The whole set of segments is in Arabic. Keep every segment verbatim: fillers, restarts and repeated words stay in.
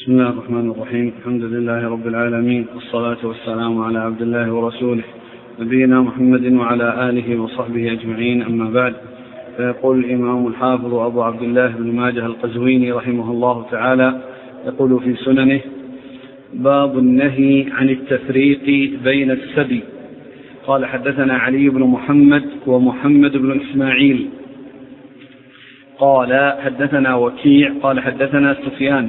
بسم الله الرحمن الرحيم. الحمد لله رب العالمين، والصلاة والسلام على عبد الله ورسوله نبينا محمد وعلى آله وصحبه أجمعين، أما بعد. فيقول الإمام الحافظ أبو عبد الله بن ماجه القزويني رحمه الله تعالى يقول في سننه: باب النهي عن التفريق بين السبي. قال: حدثنا علي بن محمد ومحمد بن إسماعيل قال: حدثنا وكيع قال: حدثنا سفيان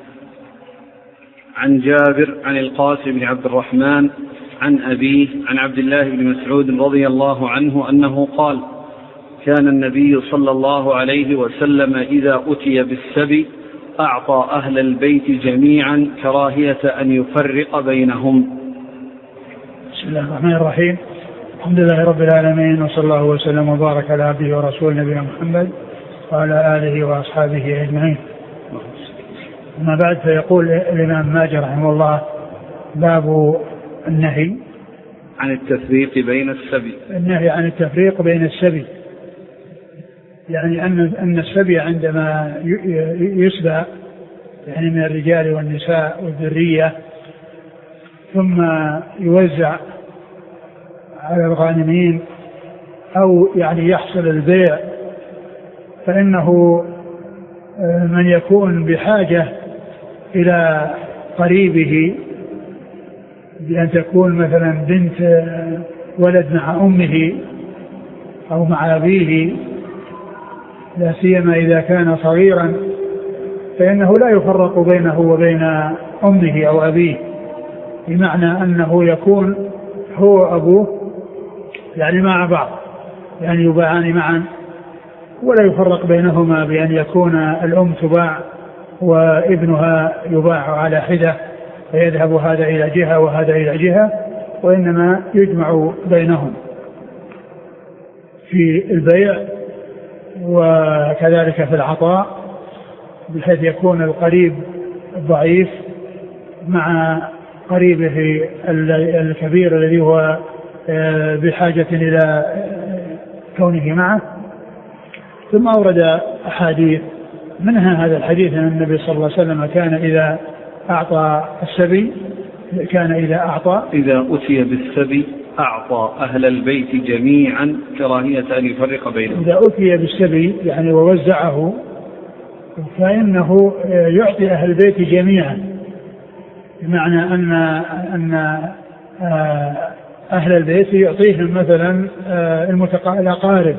عن جابر عن القاسم بن عبد الرحمن عن أبيه عن عبد الله بن مسعود رضي الله عنه أنه قال: كان النبي صلى الله عليه وسلم إذا أتي بالسبي أعطى أهل البيت جميعا كراهية أن يفرق بينهم. بسم الله الرحمن الرحيم. الحمد لله رب العالمين، وصلى الله وسلم وبارك على عبده ورسوله نبينا محمد وعلى آله وأصحابه أجمعين. أما بعد، فيقول الإمام ماجه رحمه الله: باب النهي عن التفريق بين السبي. النهي عن التفريق بين السبي، يعني أن أن السبي عندما يسبى يعني من الرجال والنساء والذرية ثم يوزع على الغانمين أو يعني يحصل البيع، فإنه من يكون بحاجة إلى قريبه بأن تكون مثلا بنت ولد مع أمه أو مع أبيه، لا سيما إذا كان صغيرا، فإنه لا يفرق بينه وبين أمه أو أبيه، بمعنى أنه يكون هو وأبوه يعني مع بعض، يعني يباعان معا، ولا يفرق بينهما بأن يكون الأم تباع وابنها يباع على حدة، فيذهب هذا إلى جهة وهذا إلى جهة، وإنما يجمع بينهم في البيع وكذلك في العطاء، بحيث يكون القريب الضعيف مع قريبه الكبير الذي هو بحاجة إلى كونه معه. ثم أورد أحاديث، منها هذا الحديث أن النبي صلى الله عليه وسلم كان إذا أعطى السبي كان إذا أعطى إذا أتي بالسبي أعطى أهل البيت جميعا كراهية أن يفرق بينهم. إذا أتي بالسبي يعني ووزعه، فإنه يعطي أهل البيت جميعا، بمعنى أن أن أهل البيت يعطيهم مثلا الأقارب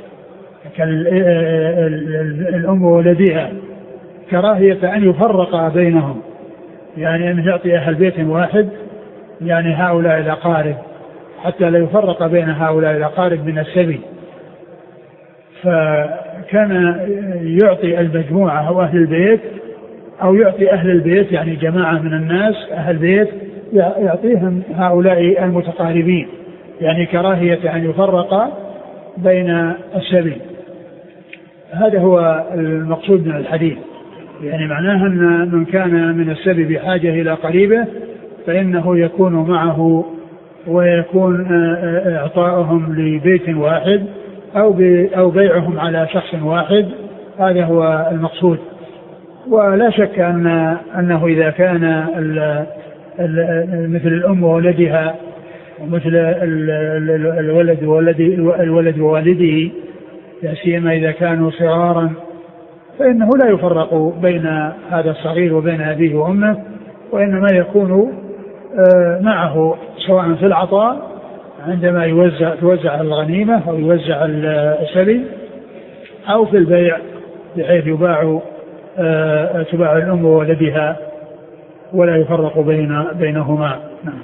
كالأم وولدها، كراهية أن يفرق بينهم، يعني أن يعطي أهل بيت واحد يعني هؤلاء الأقارب، حتى لا يفرق بين هؤلاء الأقارب من السبي. فكان يعطي المجموعة أو أهل البيت، أو يعطي أهل البيت يعني جماعة من الناس أهل البيت يعطيهم هؤلاء المتقاربين، يعني كراهية أن يفرق بين السبي. هذا هو المقصود من الحديث، يعني معناه أن من كان من السبي بحاجة إلى قريبه فإنه يكون معه، ويكون إعطاؤهم لبيت واحد أو أو بيعهم على شخص واحد، هذا هو المقصود. ولا شك أن أنه إذا كان ال ال مثل الأم وولدها ومثل الولد وولد الولد ووالده، لا سيما إذا كانوا صغارا، فإنه لا يفرق بين هذا الصغير وبين أبيه وأمه، وإنما يكون معه سواء في العطاء عندما يوزع توزع الغنيمة أو يوزع السبي، أو في البيع بحيث يباع تباع الأم وولدها ولا يفرق بين بينهما. نعم.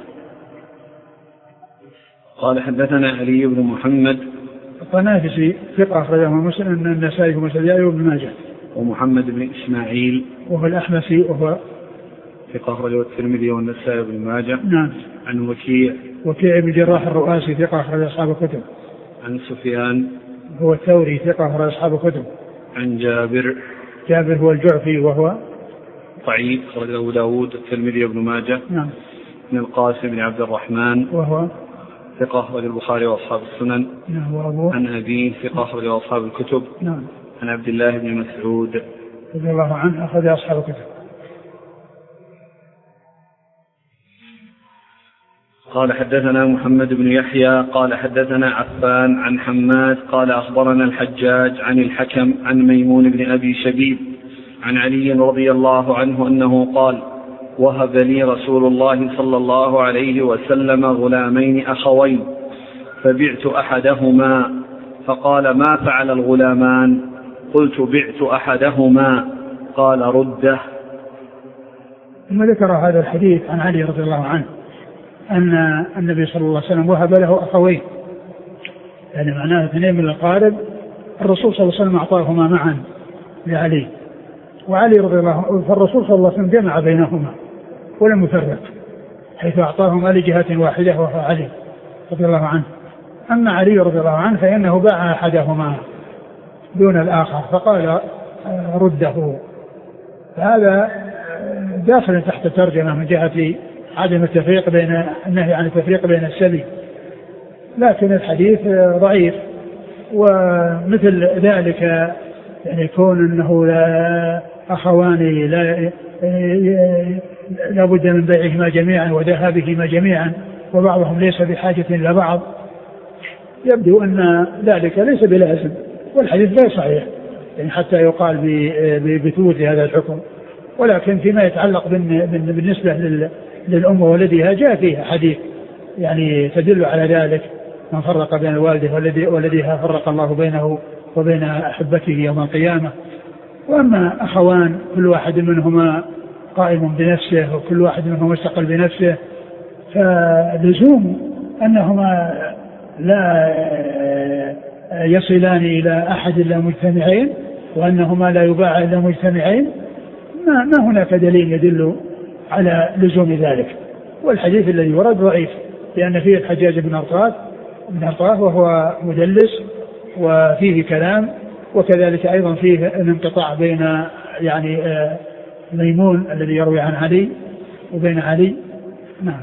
قال: حدثنا علي بن محمد الطنافسي ثقة أخرجه مسلم النسائي ومسلم وابن ماجه. ومحمد بن إسماعيل وهو الأحمسي وهو ثقة أخرجه الترمذي والنسائي وابن ماجه. نعم. عن وكيع وكيع بن جراح الرؤاسي ثقة أخرج أصحاب الكتب. عن سفيان هو الثوري ثقة أخرج أصحاب الكتب. عن جابر جابر هو الجعفي وهو ضعيف أخرجه أبو داود الترمذي وابن ماجه. نعم. من القاسم بن عبد الرحمن وهو ثقة أخرج البخاري وأصحاب السنن. نعم. وأبوه عن أبيه ثقة أخرج أصحاب الكتب. نعم. عن عبد الله بن مسعود رضي الله عنه أخرج أصحاب الكتب. قال حدثنا محمد بن يحيى قال حدثنا عفان عن حماد قال أخبرنا الحجاج عن الحكم عن ميمون بن أبي شبيب عن علي رضي الله عنه أنه قال وهب لي رسول الله صلى الله عليه وسلم غلامين أخوين فبعت أحدهما فقال ما فعل الغلامان؟ قلت بعت أحدهما قال رده. ثم ذكر هذا الحديث عن علي رضي الله عنه أن النبي صلى الله عليه وسلم وهب له أخوين، يعني معناه اثنين من الأقارب، الرسول صلى الله عليه وسلم أعطاهما معا لعلي، وعلي رضي الله عنه فالرسول صلى الله عليه وسلم جمع بينهما ولم يفرق، حيث أعطاهما لجهة واحدة وهو علي رضي الله عنه. أما علي رضي الله عنه فإنه باع أحدهما دون الآخر فقال رده. فهذا داخل تحت ترجمة من جهة عدم التفريق بين النهي عن التفريق بين السبي، لكن الحديث ضعيف. ومثل ذلك يعني يكون أنه لا أخوان لا لا بد من بيعهما جميعا وذهابهما جميعا وبعضهم ليس بحاجة إلى بعض، يبدو أن ذلك ليس بلازم، والحديث لا صحيح يعني حتى يقال بثبوت هذا الحكم. ولكن فيما يتعلق بالنسبة للأم وولدها جاء فيها حديث يعني تدل على ذلك، من فرق بين الوالده وولدها فرق الله بينه وبين أحبته يوم القيامة. وأما أخوان كل واحد منهما قائم بنفسه وكل واحد منهما مستقل بنفسه، فلزوم أنهما لا يصلان إلى أحد إلا مجتمعين، وأنهما لا يباع إلا مجتمعين، ما, ما هناك دليل يدل على لزوم ذلك. والحديث الذي ورد ضعيف لأن فيه الحجاج بن أرطاه بن أرطاه وهو مدلس وفيه كلام، وكذلك أيضا فيه الانقطاع بين يعني ميمون الذي يروي عن علي وبين علي. نعم.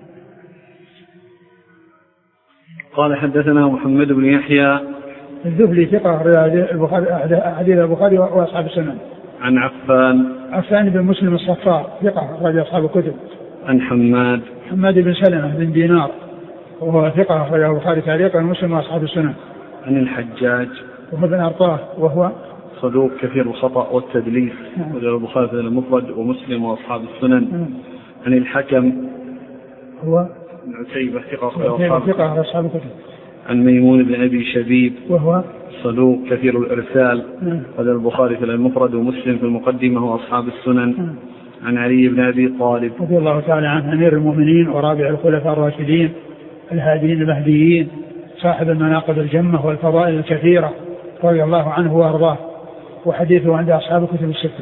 قال حدثنا محمد بن يحيى الذهلي ثقة حديث البخاري وأصحاب السنن. عن عفان عفان بن مسلم الصفار ثقة أخرج أصحاب الكتب. عن حماد حماد بن سلمة بن دينار وهو ثقة أخرجه البخاري تعليقا ومسلم وأصحاب السنن. عن الحجاج وهو بن أرطاه وهو صدوق كثير الخطأ والتدليس وجاء البخاري المفرد ومسلم وأصحاب السنن. نعم. عن الحكم هو عتيبة ثقة أخرج أصحاب الكتب. عن ميمون بن أبي شبيب وهو صدوق كثير الإرسال وجاء البخاري في المفرد ومسلم في المقدمة وأصحاب السنن. نعم. عن علي بن أبي طالب رضي الله تعالى عنه أمير المؤمنين ورابع الخلفاء الراشدين الهاديين المهديين صاحب المناقب الجمة والفضائل الكثيرة رضي الله عنه وأرضاه، وحديثه عند أصحاب الكتب الستة.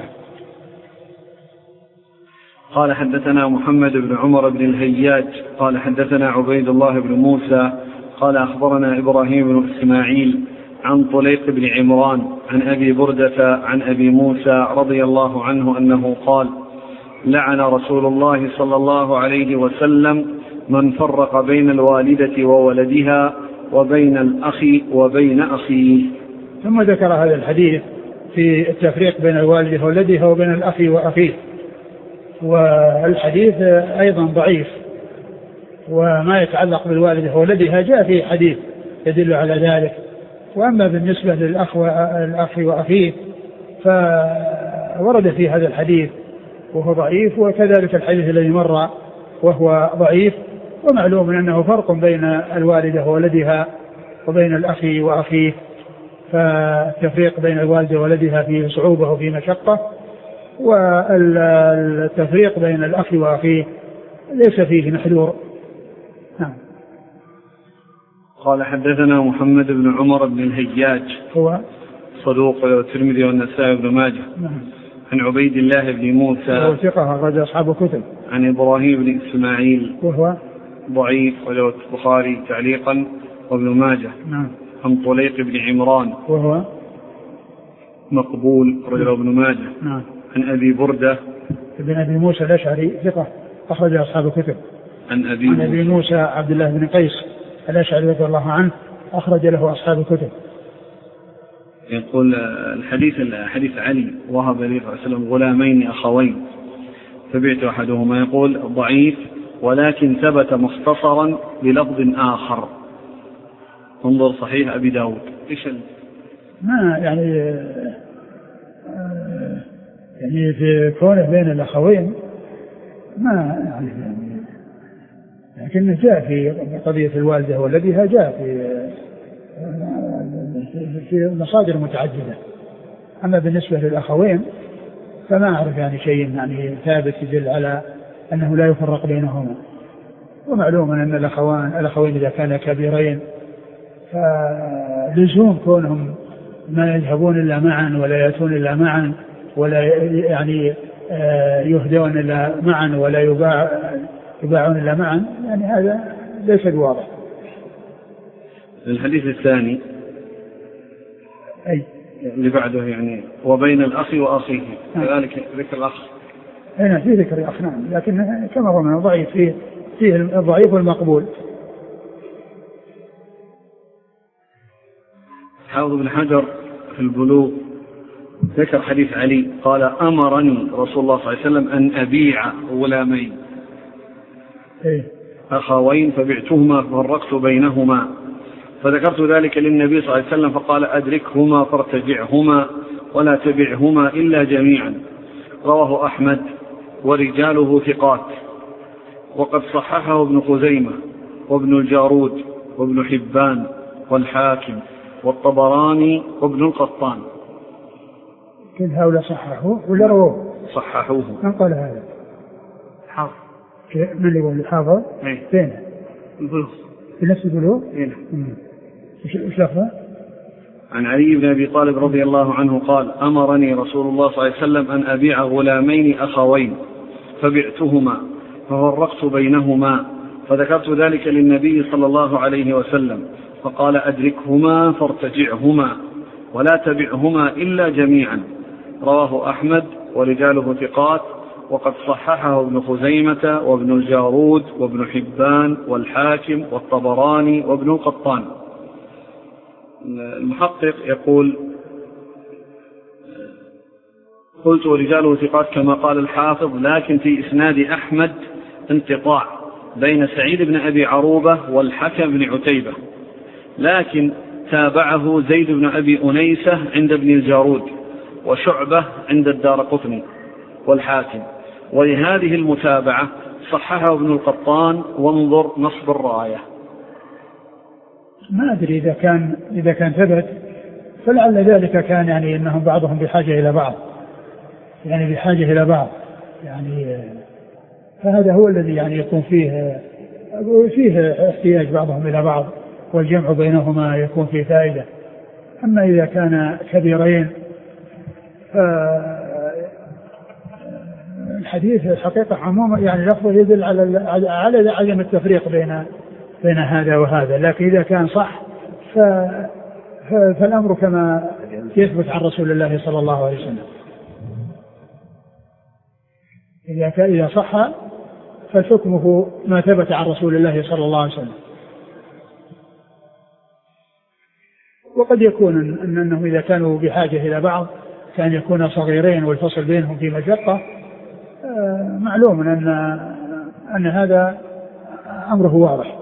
قال حدثنا محمد بن عمر بن الهياج قال حدثنا عبيد الله بن موسى قال أخبرنا إبراهيم بن إسماعيل عن طليق بن عمران عن أبي بردة عن أبي موسى رضي الله عنه أنه قال لعن رسول الله صلى الله عليه وسلم من فرق بين الوالدة وولدها وبين الأخ وبين أخيه. ثم ذكر هذا الحديث في التفريق بين الوالدة وولدها وبين الأخ وأخيه، والحديث أيضا ضعيف، وما يتعلق بالوالدة وولدها جاء فيه حديث يدل على ذلك. وأما بالنسبة للأخ والأخ وأخيه فورد في هذا الحديث وهو ضعيف، وكذلك الحديث الذي مر وهو ضعيف. ومعلوم أنه فرق بين الوالدة وولدها وبين الأخ وأخيه، فالتفريق بين الوالدة وولدها فيه صعوبة وفيه مشقة، والتفريق بين الأخ وأخيه ليس فيه محذور. نعم. قال حدثنا محمد بن عمر بن الهياج هو صدوق الترمذي والنسائي بن ماجه. نعم. عن عبيد الله بن موسى وهو ثقة أخرج أصحاب الكتب. عن إبراهيم بن إسماعيل وهو ضعيف وله البخاري تعليقا وابن ماجه. نعم. عن طليق بن عمران وهو مقبول رجل ابن ماجه. نعم. عن أبي بردة ابن أبي موسى الأشعري ثقة أخرج أصحاب الكتب. عن أبي, عن أبي موسى عبد الله بن قيس الأشعري رضي الله عنه أخرج له أصحاب الكتب. يقول الحديث حديث علي وهب لي صلى الله عليه وسلم غلامين أخوين فبعت أحدهما، يقول ضعيف ولكن ثبت مختصرا بلفظ آخر. انظر صحيح أبي داود. إيش ما يعني يعني في كونه بين الأخوين ما يعني, يعني لكن جاء في قضية الوالدة والذيها جاء في في مصادر متعددة. أما بالنسبة للأخوين فما أعرف يعني شيء يعني ثابت يدل على أنه لا يفرق بينهما. ومعلوم أن الأخوان الأخوين إذا كانا كبيرين فلزوم كونهم ما يذهبون إلا معا ولا يأتون إلا معا ولا يعني يهدون إلا معا ولا يباع يباعون إلا معا، يعني هذا ليس بواضح. الحديث الثاني أي اللي بعده يعني وبين الأخ وأخيه كذلك ذكر الأخ. هنا في ذكر الأخ نعم، لكن كما هو من ضعيف فيه فيه الضعيف والمقبول. حافظ بن حجر في البلوغ ذكر حديث علي قال أمرني رسول الله صلى الله عليه وسلم أن أبيع غلامين إيه؟ أخوين فبعتهما ففرقت بينهما، فذكرت ذلك للنبي صلى الله عليه وسلم فقال أدركهما فارتجعهما ولا تبعهما إلا جميعا. رواه أحمد ورجاله ثقات، وقد صححه ابن خزيمة وابن الجارود وابن حبان والحاكم والطبراني وابن القطان. كل هؤلاء صححوه ولا رووه؟ صححوه. من قال هذا؟ حافظ. من اللي يقول حافظ؟ فين؟ البلوغ. في نفس البلوغ؟ ايه. ايش لفظه؟ عن علي بن أبي طالب رضي الله عنه قال أمرني رسول الله صلى الله عليه وسلم أن أبيع غلامين أخوين فبعتهما ففرقت بينهما، فذكرت ذلك للنبي صلى الله عليه وسلم فقال أدركهما فارتجعهما ولا تبعهما إلا جميعا. رواه أحمد ورجاله ثقات، وقد صححه ابن خزيمة وابن الجارود وابن حبان والحاكم والطبراني وابن القطان. المحقق يقول قلت ورجاله ثقات كما قال الحافظ، لكن في إسناد أحمد انقطاع بين سعيد بن أبي عروبة والحكم بن عتيبة، لكن تابعه زيد بن أبي أنيسة عند ابن الجارود وشعبة عند الدارقطني والحاكم، ولهذه المتابعة صححه ابن القطان وانظر نصب الراية. ما أدري إذا كان إذا كان ثبت فلعل ذلك كان يعني أنهم بعضهم بحاجة إلى بعض، يعني بحاجة إلى بعض يعني، فهذا هو الذي يعني يكون فيه فيه احتياج بعضهم إلى بعض والجمع بينهما يكون فيه فائدة. أما إذا كان كبيرين فالحديث الحقيقة عموما يعني لفظه يدل على على عدم التفريق بين بين هذا وهذا، لكن إذا كان صح فالأمر كما يثبت عن رسول الله صلى الله عليه وسلم. إذا كان إذا صح فحكمه ما ثبت عن رسول الله صلى الله عليه وسلم. وقد يكون أن أنهم إذا كانوا بحاجة إلى بعض كان يكون صغيرين والفصل بينهم في مشقة، معلوم أن أن هذا أمره واضح.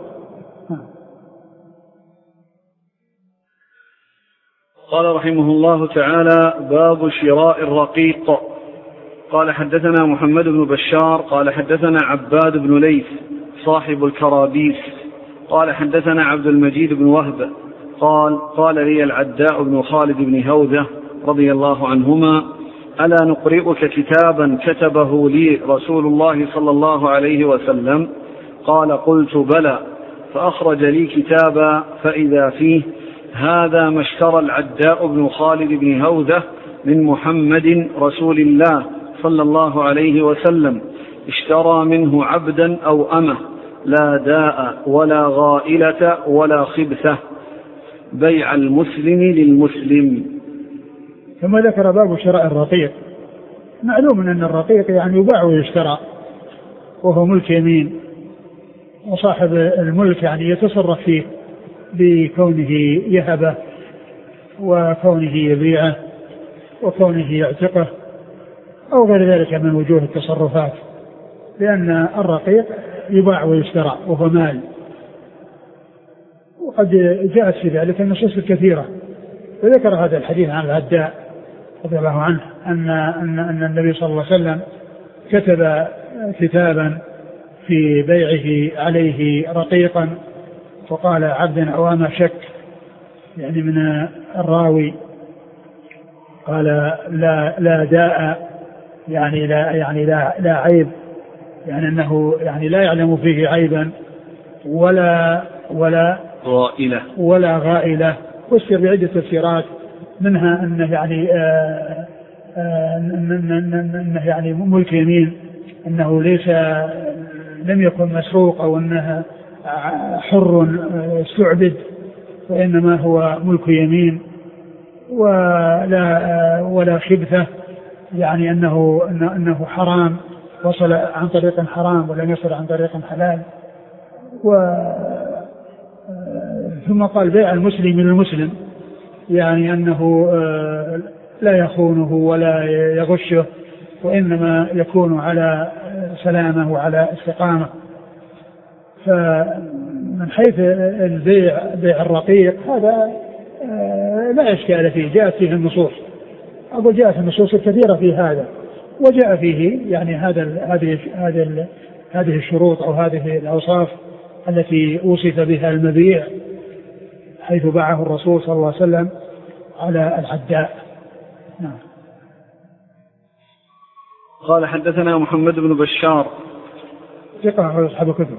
قال رحمه الله تعالى باب شراء الرقيق. قال حدثنا محمد بن بشار قال حدثنا عباد بن ليث صاحب الكرابيس قال حدثنا عبد المجيد بن وهب قال قال لي العداء بن خالد بن هوذة رضي الله عنهما ألا نقرئك كتابا كتبه لي رسول الله صلى الله عليه وسلم؟ قال قلت بلى، فأخرج لي كتابا فإذا فيه هذا ما اشترى العداء بن خالد بن هوذة من محمد رسول الله صلى الله عليه وسلم، اشترى منه عبدا أو أمه لا داء ولا غائلة ولا خبثة، بيع المسلم للمسلم. ثم ذكر باب شراء الرقيق. معلوم أن الرقيق يعني يباع ويشترى وهو ملك يمين، وصاحب الملك يعني يتصرف فيه بكونه يهبه وكونه يبيعه وكونه يعتقه أو غير ذلك من وجوه التصرفات، لأن الرقيق يباع ويشترى وهو مال. وقد جاءت في ذلك النصوص الكثيرة. وذكر هذا الحديث عن العداء رضي الله عنه أن, أن, أن النبي صلى الله عليه وسلم كتب كتابا في بيعه عليه رقيقا، وقال عبد عوام شك، يعني من الراوي، قال لا لا داء، يعني لا يعني لا لا عيب، يعني أنه يعني لا يعلم فيه عيبا ولا ولا غائلة ولا غائلة. فسر بعدة تفسيرات، منها أنه يعني آه آه أنه يعني ملك يمين، أنه ليس لم يكن مسروق أو أنه حر استعبد، وإنما هو ملك يمين ولا ولا خبثة، يعني أنه أنه حرام وصل عن طريق حرام ولم يصل عن طريق حلال. و ثم قال بيع المسلم من المسلم، يعني أنه لا يخونه ولا يغشه، وإنما يكون على سلامة وعلى استقامة. فمن حيث البيع بيع الرقيق هذا لا إشكال فيه، جاءت فيه النصوص، أقول جاءت النصوص الكثيرة في هذا، وجاء فيه يعني هذا هذه هذه هذه الشروط أو هذه الأوصاف التي وصف بها المبيع، حيث باعه الرسول صلى الله عليه وسلم على العداء. نعم. قال حدثنا محمد بن بشار ثقة أصحاب الكتب.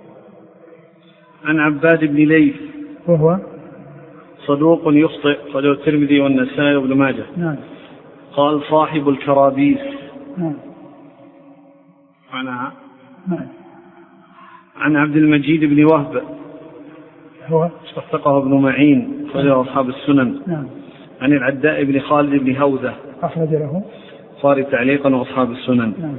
عن عباد بن ليث وهو صدوق يخطئ، خرجه الترمذي والنسائي وابن ماجه. نعم. قال صاحب الكرابيس. نعم. معناها. نعم. عن عبد المجيد بن وهب هو استفتقه ابن معين، خرجه أصحاب السنن. نعم. عن العداء بن خالد بن هوذة أخرج له صار تعليقا وأصحاب السنن. نعم.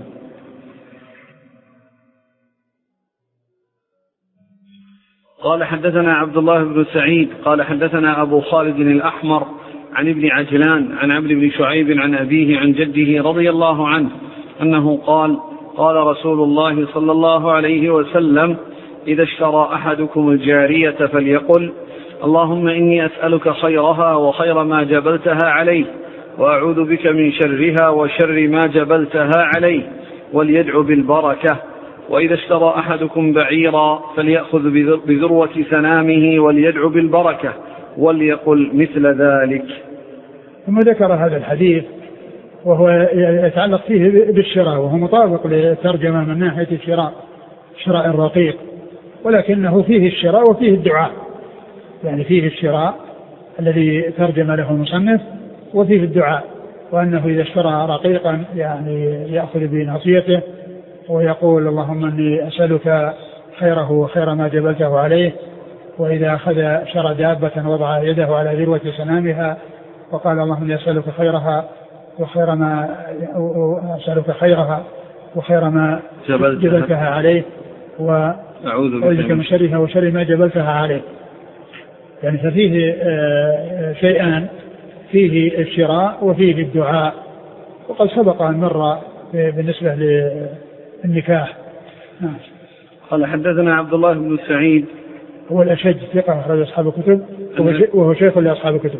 قال حدثنا عبد الله بن سعيد قال حدثنا أبو خالد الأحمر عن ابن عجلان عن عبد بن شعيب عن أبيه عن جده رضي الله عنه أنه قال قال رسول الله صلى الله عليه وسلم إذا اشترى أحدكم الجارية فليقل اللهم إني أسألك خيرها وخير ما جبلتها عليه، وأعوذ بك من شرها وشر ما جبلتها عليه، وليدعو بالبركة. وإذا اشترى أحدكم بعيرا فليأخذ بذروة سنامه وليدعو بالبركة، وليقل مثل ذلك. ثم ذكر هذا الحديث وهو يتعلق فيه بالشراء، وهو مطابق لترجمة من ناحية الشراء، شراء الرقيق، ولكنه فيه الشراء وفيه الدعاء، يعني فيه الشراء الذي ترجم له المصنف وفيه الدعاء، وأنه إذا اشترى رقيقا يعني يأخذ بناصيته ويقول اللهم إني أسألك خيره وخير ما جبلته عليه. وإذا أخذ شرى دابة وضع يده على ذروة سنامها وقال اللهم إني أسألك خيرها وخير ما أسألك خيرها وخير ما جبلتها, جبلتها عليه، وأعوذ بك من شرها وشر ما جبلتها عليه. يعني ففيه شيئان، فيه الشراء وفيه الدعاء، وقد سبق أن مر بالنسبة للنكاح. نعم. قال حدثنا عبد الله بن سعيد هو الأشج ثقة أخرج أصحاب الكتب وهو شيخ لأصحاب الكتب.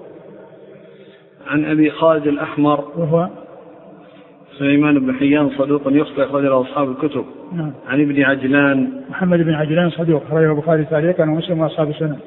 عن أبي خالد الأحمر وهو سليمان بن حيان صدوق يخطئ أخرج أصحاب الكتب. نعم. عن ابن عجلان محمد بن عجلان صدوق أخرجه البخاري تعليقا ومسلم وأصحاب السنن.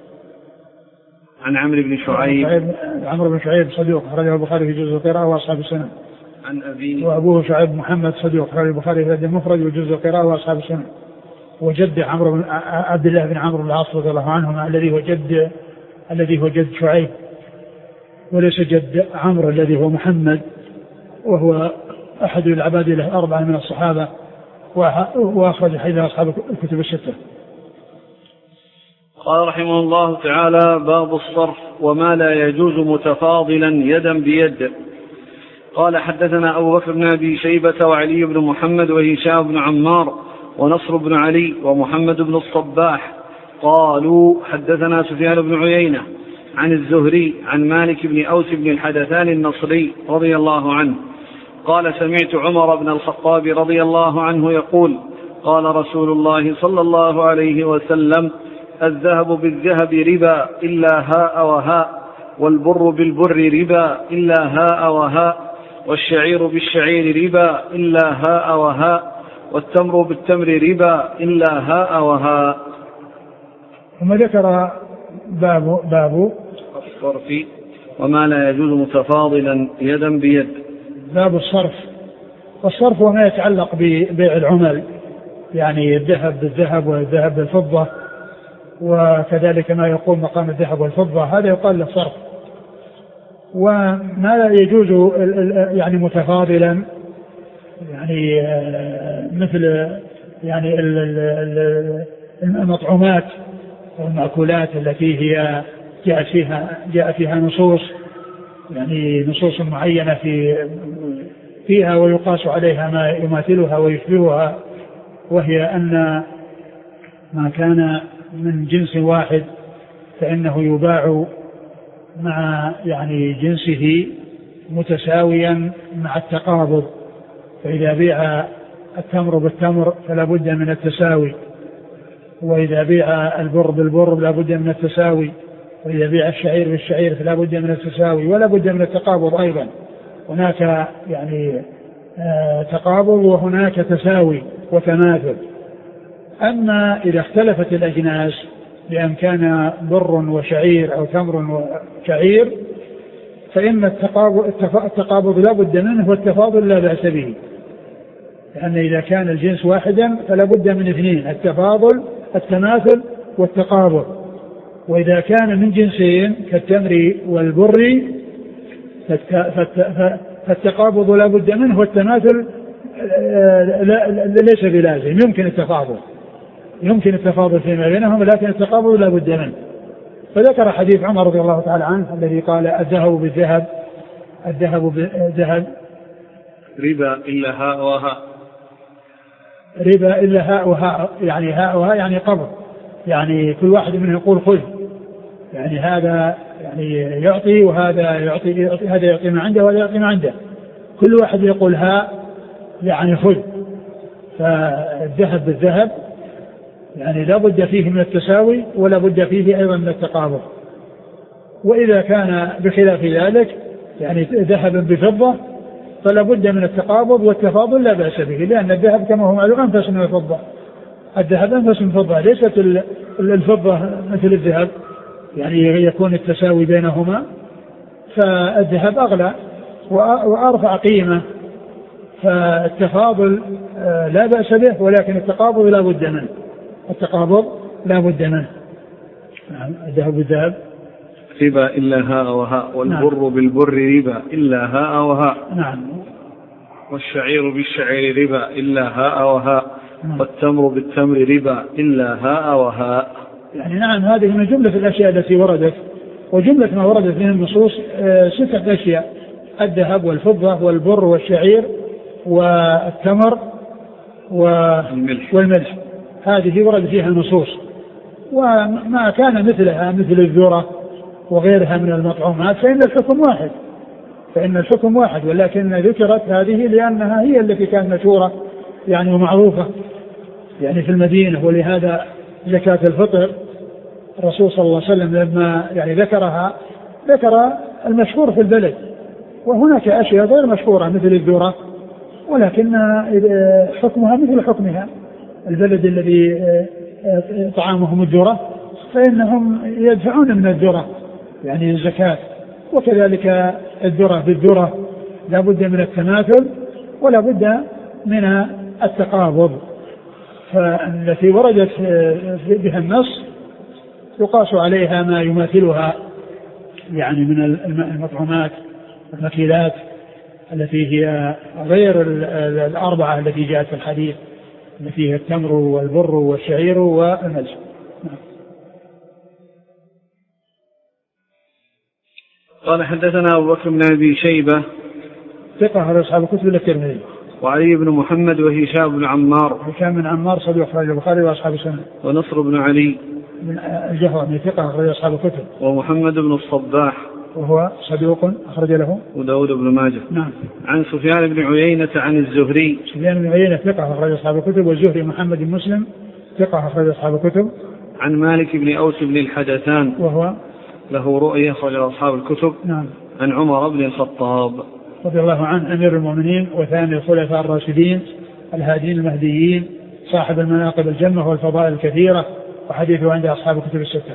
عن عمرو بن شعيب عمرو بن شعيب صدوق أخرجه البخاري في جزء القراءة وأصحاب السنن. عن أبيه وأبوه شعيب محمد صدوق أخرجه البخاري في المفرد وجزء القراءة وأصحاب السنن. وجد عمرو بن عبد الله بن عمرو بن العاص رضي الله عنهما الذي هو جد الذي هو جد شعيب، وليس جد عمرو الذي هو محمد، وهو أحد العباد له أربعة من الصحابة، وأخرج حديث أصحاب الكتب الستة. قال رحمه الله تعالى: باب الصرف وما لا يجوز متفاضلا يدا بيد. قال حدثنا أبو بكر بن أبي شيبة وعلي بن محمد وهشام بن عمار ونصر بن علي ومحمد بن الصباح قالوا حدثنا سفيان بن عيينة عن الزهري عن مالك بن أوس بن الحدثان النصري رضي الله عنه قال: سمعت عمر بن الخطاب رضي الله عنه يقول: قال رسول الله صلى الله عليه وسلم: الذهب بالذهب ربا إلا هاء وهاء، والبر بالبر ربا إلا هاء وهاء، والشعير بالشعير ربا إلا هاء وهاء، والتمر بالتمر ربا إلا هاء وهاء. ثم ذكر باب باب الصرف وما لا يجوز متفاضلا يدا بيد. باب الصرف. والصرف وما يتعلق ببيع العمل، يعني الذهب بالذهب والذهب بالفضة، وكذلك ما يقوم مقام الذهب والفضة، هذا يقال له صرف. وما لا يجوز يعني متفاضلا، يعني مثل يعني المطعومات والمأكولات التي هي جاء فيها جاء فيها نصوص، يعني نصوص معينة في فيها ويقاس عليها ما يماثلها ويشبهها، وهي أن ما كان من جنس واحد فإنه يباع مع يعني جنسه متساويا مع التقابض. فإذا بيع التمر بالتمر فلا بد من التساوي، وإذا بيع البر بالبر لا بد من التساوي، وإذا بيع الشعير بالشعير فلا بد من التساوي ولا بد من التقابض أيضا. هناك يعني آه تقابض وهناك تساوي وتماثل. أما إذا اختلفت الأجناس بأن كان بر وشعير أو تمر وشعير فإن التقابض, التقابض لا بد منه والتفاضل لا بأس به، لأن إذا كان الجنس واحدا فلا بد من اثنين: التفاضل التماثل والتقابض. وإذا كان من جنسين كالتمر والبر فالتقابض لا بد منه والتماثل ليس بلازم، يمكن التفاضل يمكن التفاضل فيما بينهم، لكن التقابض لا بد منه. فذكر حديث عمر رضي الله تعالى عنه الذي قال: الذهب بالذهب الذهب بالذهب ربا إلا هاء وهاء، ربا إلا هاء وهاء، يعني هاء وهاء يعني قبض، يعني كل واحد منهم يقول خذ، يعني هذا يعني يعطي وهذا يعطي, يعطي هذا يعطي ما عنده وهذا يعطي ما عنده، كل واحد يقول هاء يعني خذ. فالذهب بالذهب يعني لا بد فيه من التساوي ولا بد فيه أيضا من التقابض. وإذا كان بخلاف ذلك يعني ذهب بفضة فلا بد من التقابض والتفاضل لا بأس به، لأن الذهب كما هو معلوم أنفس من الفضة، الذهب أنفس من الفضة، ليست الفضة مثل الذهب يعني يكون التساوي بينهما، فالذهب أغلى وأرفع قيمة، فالتفاضل لا بأس به، ولكن التقابض لا بد منه التقابض لا بد منه. الذهب بالذهب ربا إلا هاء وهاء، والبر نعم. بالبر ربا إلا هاء وهاء، نعم. والشعير بالشعير ربا إلا هاء وهاء، نعم. والتمر بالتمر ربا إلا هاء وهاء. يعني نعم، هذه من جملة الأشياء التي وردت، وجملة ما وردت من النصوص ستة أشياء: الذهب والفضة والبر والشعير والتمر والملح, والملح. هذه ورد فيها النصوص. وما كان مثلها مثل الذرة وغيرها من المطعومات فإن الحكم واحد فإن الحكم واحد ولكن ذكرت هذه لأنها هي التي كانت مشهورة يعني ومعروفة يعني في المدينة. ولهذا زكاة الفطر الرسول صلى الله عليه وسلم لما يعني ذكرها ذكر المشهور في البلد، وهناك أشياء غير مشهورة مثل الذرة ولكن حكمها مثل حكمها. البلد الذي طعامهم الذرة فإنهم يدفعون من الذرة يعني الزكاة، وكذلك الذرة بالذرة لا بد من التماثل ولا بد من التقابض. فالتي وردت بها النص يقاس عليها ما يماثلها يعني من المطعومات والمكيلات التي هي غير الأربعة التي جاءت في الحديث التي هي التمر والبر والشعير والملح. قال: حدثنا أبو بكر بن أبي شيبة ثقة على أصحاب الكتب إلا الترمذي، وعلي بن محمد وهشام بن عمار هشام بن عمار صدوق أخرج البخاري وأصحاب السنة، ونصر بن علي من الجهرمي ثقة أخرج أصحاب الكتب، ومحمد بن الصباح وهو صدوق أخرج له وداود بن ماجه. نعم. عن سفيان بن عيينة عن الزهري. سفيان بن عيينة ثقة أخرج أصحاب الكتب، والزهري محمد بن مسلم ثقة أخرج أصحاب الكتب. عن مالك بن أوس بن الحدثان وهو له رؤية أخرج أصحاب الكتب. نعم. عن عمر بن الخطاب رضي الله عنه أمير المؤمنين وثاني الخلفاء الراشدين الهادين المهديين صاحب المناقب الجمة والفضائل الكثيرة، وحديثه عند أصحاب الكتب الستة.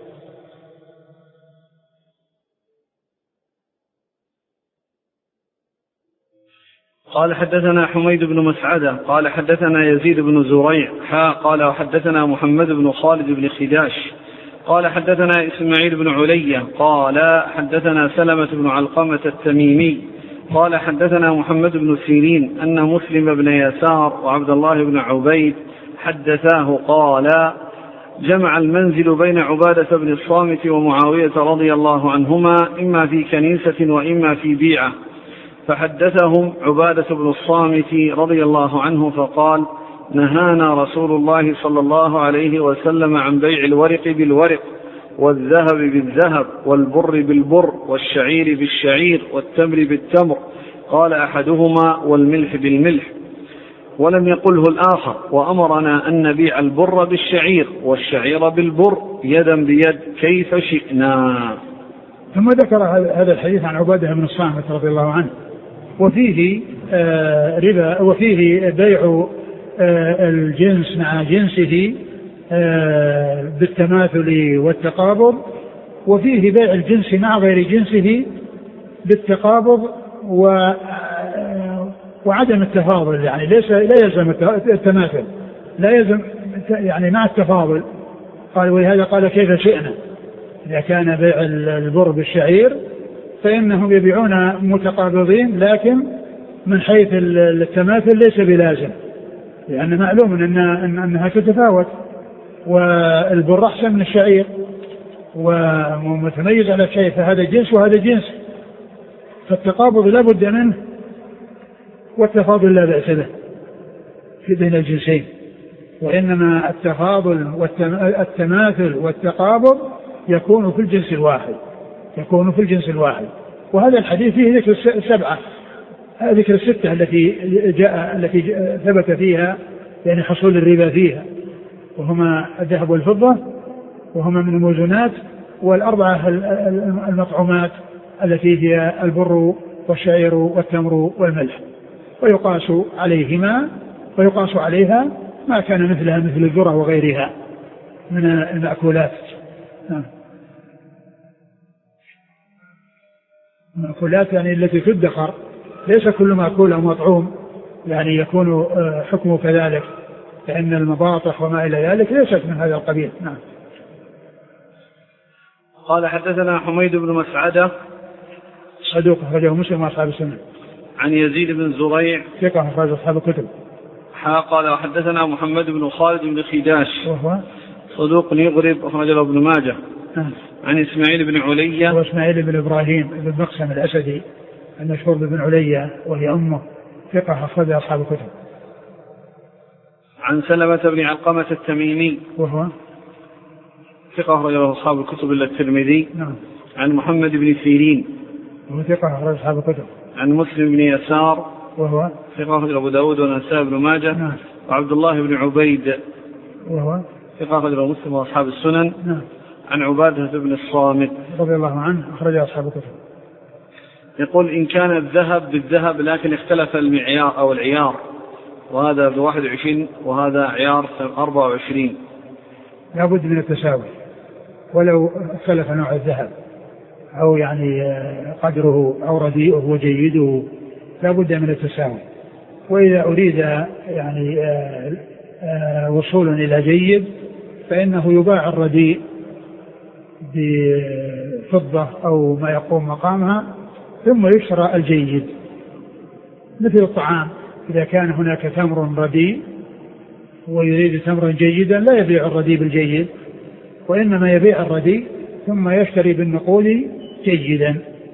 قال حدثنا حميد بن مسعدة قال حدثنا يزيد بن زريع حا قال وحدثنا محمد بن خالد بن خداش قال حدثنا إسماعيل بن علية قال حدثنا سلمة بن علقمة التميمي قال حدثنا محمد بن سيرين أن مسلم بن يسار وعبد الله بن عبيد حدثاه قال جمع المنزل بين عبادة بن الصامت ومعاوية رضي الله عنهما إما في كنيسة وإما في بيعة، فحدثهم عبادة بن الصامت رضي الله عنه فقال نهانا رسول الله صلى الله عليه وسلم عن بيع الورق بالورق والذهب بالذهب والبر بالبر والشعير بالشعير والتمر بالتمر، قال أحدهما والملح بالملح، ولم يقله الآخر، وأمرنا أن نبيع البر بالشعير والشعير بالبر يدا بيد كيف شئنا. ثم ذكر هذا الحديث عن عبادة بن الصامت رضي الله عنه، وفيه آه ربا، وفيه بيع آه الجنس مع جنسه آه بالتماثل والتقابض، وفيه بيع الجنس مع غير جنسه بالتقابض و وعدم التفاضل، يعني ليس لا يلزم التماثل، لا يلزم يعني مع التفاضل. قال ولهذا قال كيف شئنا، إذا كان بيع البر بالشعير فإنهم يبيعون متقابضين، لكن من حيث التماثل ليس بلازم، لأن معلوم أن أنها تتفاوت، والبر أحسن من الشعير ومتميز على شيء، فهذا جنس وهذا جنس، فالتقابض لا بد منه والتفاضل لا بأس به في بين الجنسين، وإنما التفاضل والتماثل والتقابض يكون في الجنس الواحد، يكون في الجنس الواحد. وهذا الحديث فيه ذكر السبعة، ذكر الستة التي جاء التي ثبت فيها يعني حصول الربا فيها، وهما الذهب والفضة وهما من الموزونات، والأربعة المطعومات التي هي البر والشعير والتمر والملح، ويقاس عليهما ويقاس عليها ما كان مثلها مثل الذرة وغيرها من المأكولات. المأكولات يعني التي تدخر، ليس كل مأكول أو مطعوم يعني يكون حكمه كذلك، لأن المباطح وما إلى ذلك ليست من هذا القبيل. نعم. قال حدثنا حميد بن مسعدة صدوق أخرجه مسلم وأصحاب السنة. عن يزيد بن زريع ثقة أخرج أصحاب الكتب. قال وحدثنا محمد بن خالد بن خداش وهو صدوق يغرب أخرج له ابن ماجه. نعم. عن إسماعيل بن علية وإسماعيل بن إبراهيم بن مقسم الأسدي المشهور بن علية وهي أمه ثقة أخرج أصحاب الكتب. عن سلمة بن علقمة التميمي وهو ثقة أخرج له أصحاب الكتب إلا الترمذي. نعم. عن محمد بن سيرين وهو ثقة أخرج أصحاب الكتب. عن مسلم بن يسار وهو ثقة أخرج أبو داود والنسائي بن ماجه. نعم. وعبد الله بن عبيد وهو ثقة أخرج له مسلم وأصحاب السنن. نعم. عن عبادة بن الصامت رضي الله عنه أخرج أصحاب الكتب. يقول إن كان الذهب بالذهب لكن اختلف المعيار أو العيار، وهذا بواحد وعشرين وهذا عيار أربعة وعشرين، لابد من التساوي، ولو اختلف نوع الذهب أو يعني قدره أو رديئه وجيده لابد من التساوي. وإذا أريد يعني وصول إلى جيد فإنه يباع الرديء بفضة أو ما يقوم مقامها ثم يشرى الجيد، مثل الطعام إذا كان هناك تمر رديء ويريد تمرا جيدا لا يبيع الرديء بالجيد، وإنما يبيع الرديء ثم يشتري بالنقود جيدا.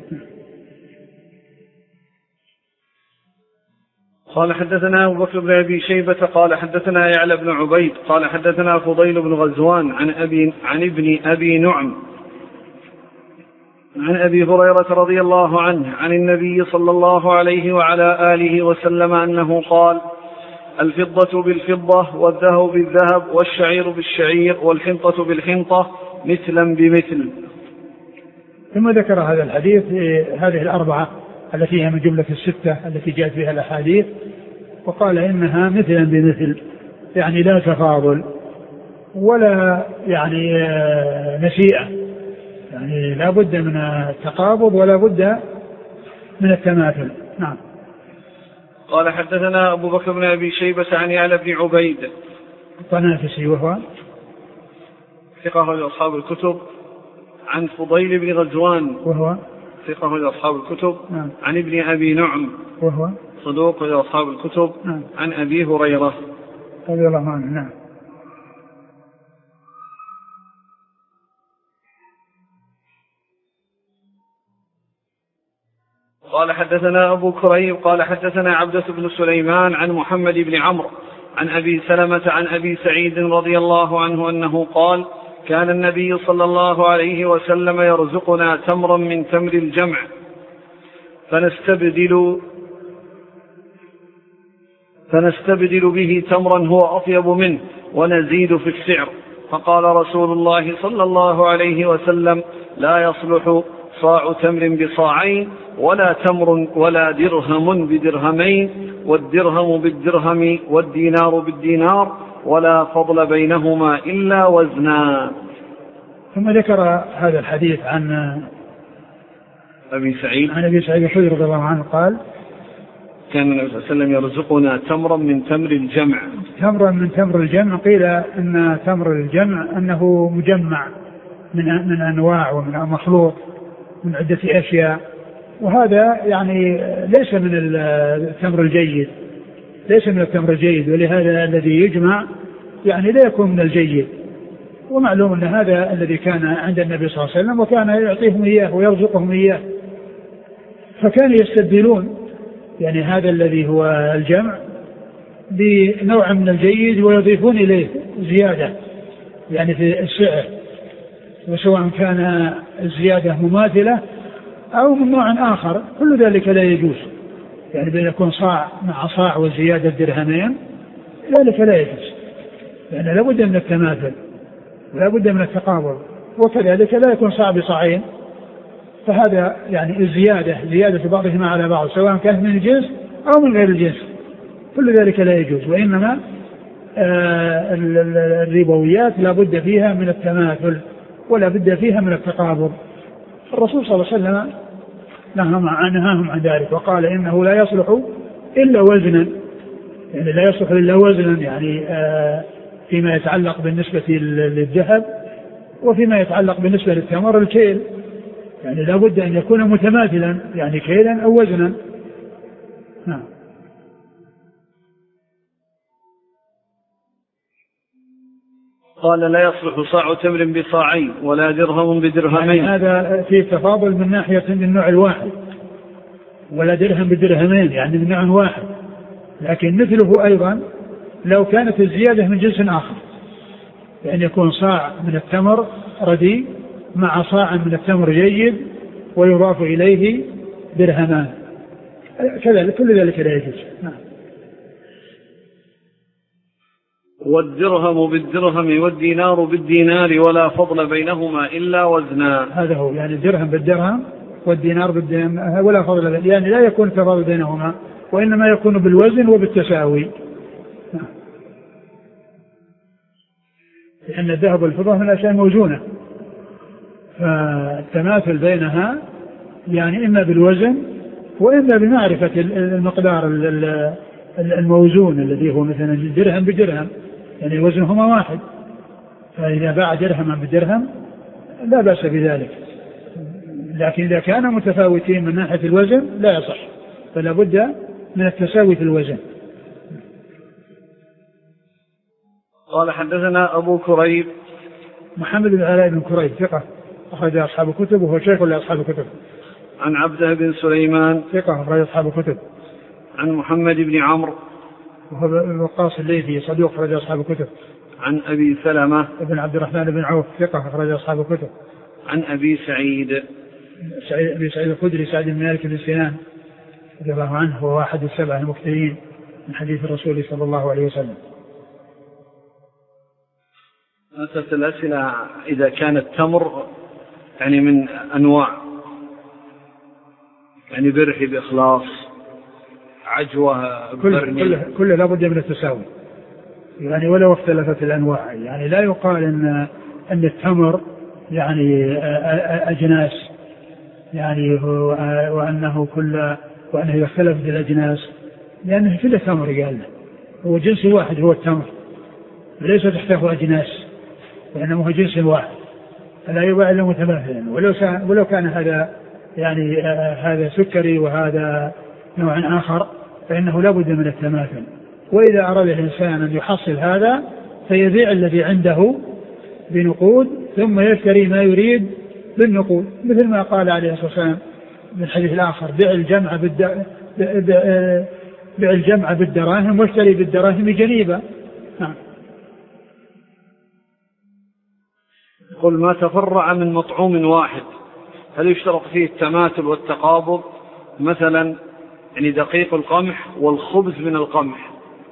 قال حدثنا أبو بكر بن أبي شيبة قال حدثنا يعلى بن عبيد قال حدثنا فضيل بن غزوان عن أبي عن ابن أبي نعم عن أبي هريرة رضي الله عنه عن النبي صلى الله عليه وعلى آله وسلم أنه قال: الفضة بالفضة والذهب بالذهب والشعير بالشعير والحنطة بالحنطة مثلا بمثل. ثم ذكر هذا الحديث هذه الأربعة التي هي من جملة الستة التي جاءت فيها الأحاديث، وقال إنها مثلا بمثل، يعني لا تفاضل ولا يعني نسيئة، يعني لا بد من التقابض ولا بد من التماثل. نعم. قال: حدثنا أبو بكر بن أبي شيبة عن يعلى بن عبيد الطنافسي وهو ثقة لأصحاب الكتب، عن فضيل بن غزوان وهو ثقة لأصحاب الكتب. نعم. عن ابن أبي نعم وهو صدوق لأصحاب الكتب. نعم. عن أبي هريرة رضي الله عنه. نعم. قال: حدثنا أبو كريب قال حدثنا عبدة بن سليمان عن محمد بن عمرو عن أبي سلمة عن أبي سعيد رضي الله عنه أنه قال: كان النبي صلى الله عليه وسلم يرزقنا تمرا من تمر الجمع فنستبدل فنستبدل به تمرا هو أطيب منه ونزيد في السعر، فقال رسول الله صلى الله عليه وسلم: لا يصلح صاع تمر بصاعين ولا تمر ولا درهم بدرهمين والدرهم بالدرهم والدينار بالدينار ولا فضل بينهما إلا وزنا. ثم ذكر هذا الحديث عن أبي سعيد عن أبي سعيد الخدري رضي الله عنه قال: كان النبي صلى الله عليه وسلم يرزقنا تمرا من تمر الجمع. تمرا من تمر الجمع، قيل أن تمر الجمع أنه مجمع من من أنواع ومن مخلوط من عدة أشياء، وهذا يعني ليس من التمر الجيد، ليس من التمر الجيد، ولهذا الذي يجمع يعني لا يكون من الجيد. ومعلوم أن هذا الذي كان عند النبي صلى الله عليه وسلم وكان يعطيهم إياه ويرزقهم إياه، فكانوا يستبدلون يعني هذا الذي هو الجمع بنوع من الجيد ويضيفون إليه زيادة يعني في السعر، وسواء كان الزيادة مماثلة أو من نوع آخر، كل ذلك لا يجوز. يعني بأن يكون صاع مع صاع وزيادة درهمين ذلك لا يجوز، لأن لا بد من التماثل ولا بد من التقابل، وكذلك لا يكون صاع بصاعين، فهذا يعني الزيادة زيادة بعضهما على بعض سواء كان من الجنس أو من غير الجنس، كل ذلك لا يجوز. وإنما آه الربويات لا بد فيها من التماثل ولا بد فيها من التقابل. الرسول صلى الله عليه وسلم نهاهم عن ذلك وقال: إنه لا يصلح إلا وزنا، يعني لا يصلح إلا وزنا، يعني آه فيما يتعلق بالنسبة للذهب وفيما يتعلق بالنسبة للتمر الكيل، يعني لا بد أن يكون متماثلا، يعني كيلا أو وزنا. نعم. قال: لا يصلح صاع تمر بصاعين ولا درهم بدرهمين. يعني هذا فيه تفاضل من ناحية من النوع الواحد، ولا درهم بدرهمين يعني من نوع واحد، لكن مثله أيضا لو كانت الزيادة من جنس آخر، يعني يكون صاع من التمر رديء مع صاع من التمر جيد ويضاف إليه درهمان، كذلك كل ذلك لا يجوز. نعم. والدرهم بالدرهم والدينار بالدينار ولا فضل بينهما إلا وزنا. هذا هو، يعني الدرهم بالدرهم والدينار بالدينار ولا فضل، يعني لا يكون تفاضل بينهما، وإنما يكون بالوزن وبالتساوي. نعم. لأن الذهب والفضة من الأشياء موزونة، فالتماثل بينها يعني إما بالوزن وإما بمعرفة المقدار الموزون الذي هو مثلا درهم بدرهم، يعني وزنهما واحد، فإذا باع درهما بدرهم لا بأس بذلك، لكن إذا كانوا متفاوتين من ناحية الوزن لا يصح، فلا بد من التساوي في الوزن. قال: حدثنا أبو كريب محمد بن علاء بن كريب ثقة أخرج أصحاب الكتب وهو شيخ لأصحاب الكتب. عن عبده بن سليمان ثقة أخرج أصحاب الكتب. عن محمد بن عمرو وهو الوقاص الليثي صدوق أخرج أصحاب الكتب. عن أبي سلمة ابن عبد الرحمن بن عوف ثقة أخرج أصحاب الكتب. عن أبي سعيد أبي سعيد الخدري سعد بن مالك بن سنان رضي الله عنه، وهو أحد السبع المكثرين من حديث الرسول صلى الله عليه وسلم. أسأل الأسئلة إذا كان التمر يعني من أنواع، يعني برحي بإخلاص عجوة برني، كل كل لابد من التساوي، يعني ولو اختلفت الأنواع. يعني لا يقال أن أن التمر يعني أجناس، يعني وأنه كل وأنه إذا اختلفت الأجناس، لأنه كل تمر قال هو جنس واحد هو التمر، ليس تحته أجناس، وإنما هو جنس واحد فلا يباع إلا متماثلا. ولو ولو كان هذا يعني هذا سكري وهذا نوع آخر فإنه لا بد من التماثل. وإذا أراد الإنسان أن يحصل هذا فيبيع الذي عنده بنقود ثم يشتري ما يريد بالنقود، مثل ما قال عليه الصلاة والسلام من الحديث الآخر: بيع الجمع بالد... بيع الجمع بالدراهم واشتري بالدراهم جنيبا. نعم. يقول: ما تفرع من مطعوم واحد هل يشترط فيه التماثل والتقابض؟ مثلا يعني دقيق القمح والخبز من القمح.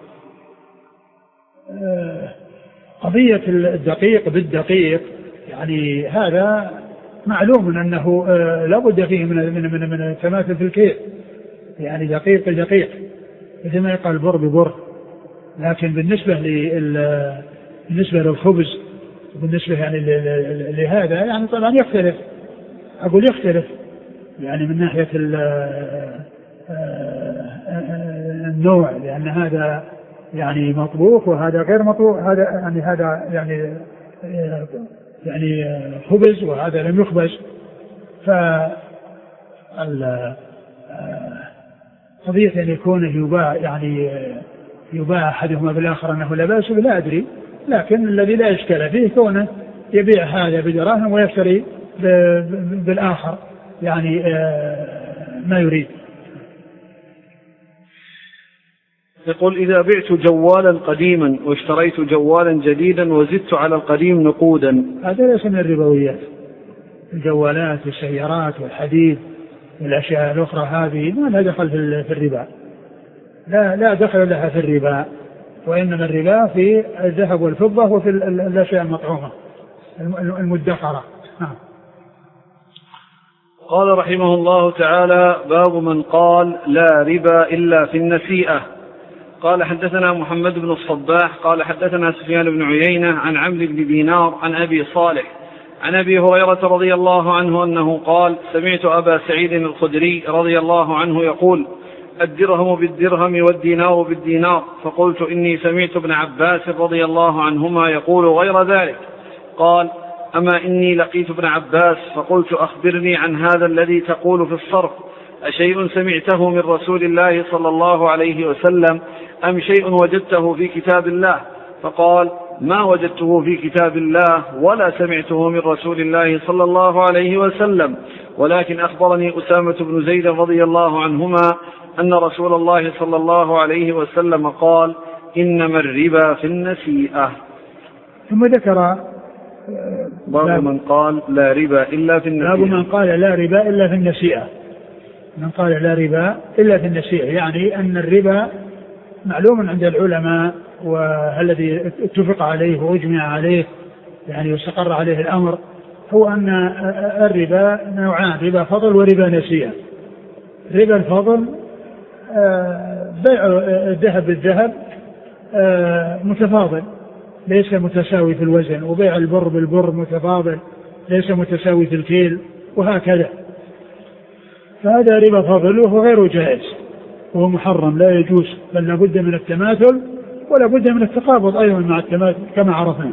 قضية الدقيق بالدقيق يعني هذا معلوم أنه لا بد فيه من من من من التماثل في الكيل، يعني دقيق بدقيق مثل ما يقال بر ببر. لكن بالنسبة لل بالنسبة للخبز بالنسبة يعني لهذا يعني طبعا يختلف، أقول يختلف يعني من ناحية النوع، لأن هذا يعني مطبوخ وهذا غير مطبوخ، هذا يعني هذا يعني يعني خبز وهذا لم يخبز. ف قضية أن يكون يباع يعني يباع أحدهما بالآخر أنه لا بأس لا أدري، لكن الذي لا إشكال فيه كونه يبيع هذا بدراهم ويشتري بالآخر يعني ما يريد. يقول: إذا بعت جوالا قديما واشتريت جوالا جديدا وزدت على القديم نقودا، هذا ليس من الربويات. الجوالات والسيارات والحديد والأشياء الأخرى هذه ما لها دخل في الربا، لا لا دخل لها في الربا، وإنما الربا في الذهب والفضة وفي الأشياء المطعومة المدخرة. قال رحمه الله تعالى: باب من قال لا ربا إلا في النسيئة. قال: حدثنا محمد بن الصباح قال حدثنا سفيان بن عيينة عن عمرو بن دينار عن أبي صالح عن أبي هريرة رضي الله عنه أنه قال: سمعت أبا سعيد الخدري رضي الله عنه يقول: الدرهم بالدرهم والدينار بالدينار. فقلت: إني سمعت ابن عباس رضي الله عنهما يقول غير ذلك. قال: أما إني لقيت ابن عباس فقلت: أخبرني عن هذا الذي تقول في الصرف، أشيء سمعته من رسول الله صلى الله عليه وسلم أم شيء وجدته في كتاب الله؟ فقال: ما وجدته في كتاب الله ولا سمعته من رسول الله صلى الله عليه وسلم، ولكن أخبرني أسامة بن زيد رضي الله عنهما أن رسول الله صلى الله عليه وسلم قال: إنما الربا في النسيئة. ثم ذكر باب من قال لا ربا إلا في النسيئة. باب من قال لا ربا إلا في النسيئة. من قال لا ربا إلا في النسيئة يعني أن الربا معلوم عند العلماء، والذي اتفق عليه وأجمع عليه يعني واستقر عليه الأمر هو أن الربا نوعان: ربا فضل وربا نسيئة. ربا الفضل بيع الذهب بالذهب متفاضل ليس متساوي في الوزن، وبيع البر بالبر متفاضل ليس متساوي في الكيل، وهكذا. فهذا ربا فضل وهو غير جائز وهو محرم لا يجوز، بل لابد من التماثل ولا بد من التقابض أيضا مع التماثل كما عرفنا.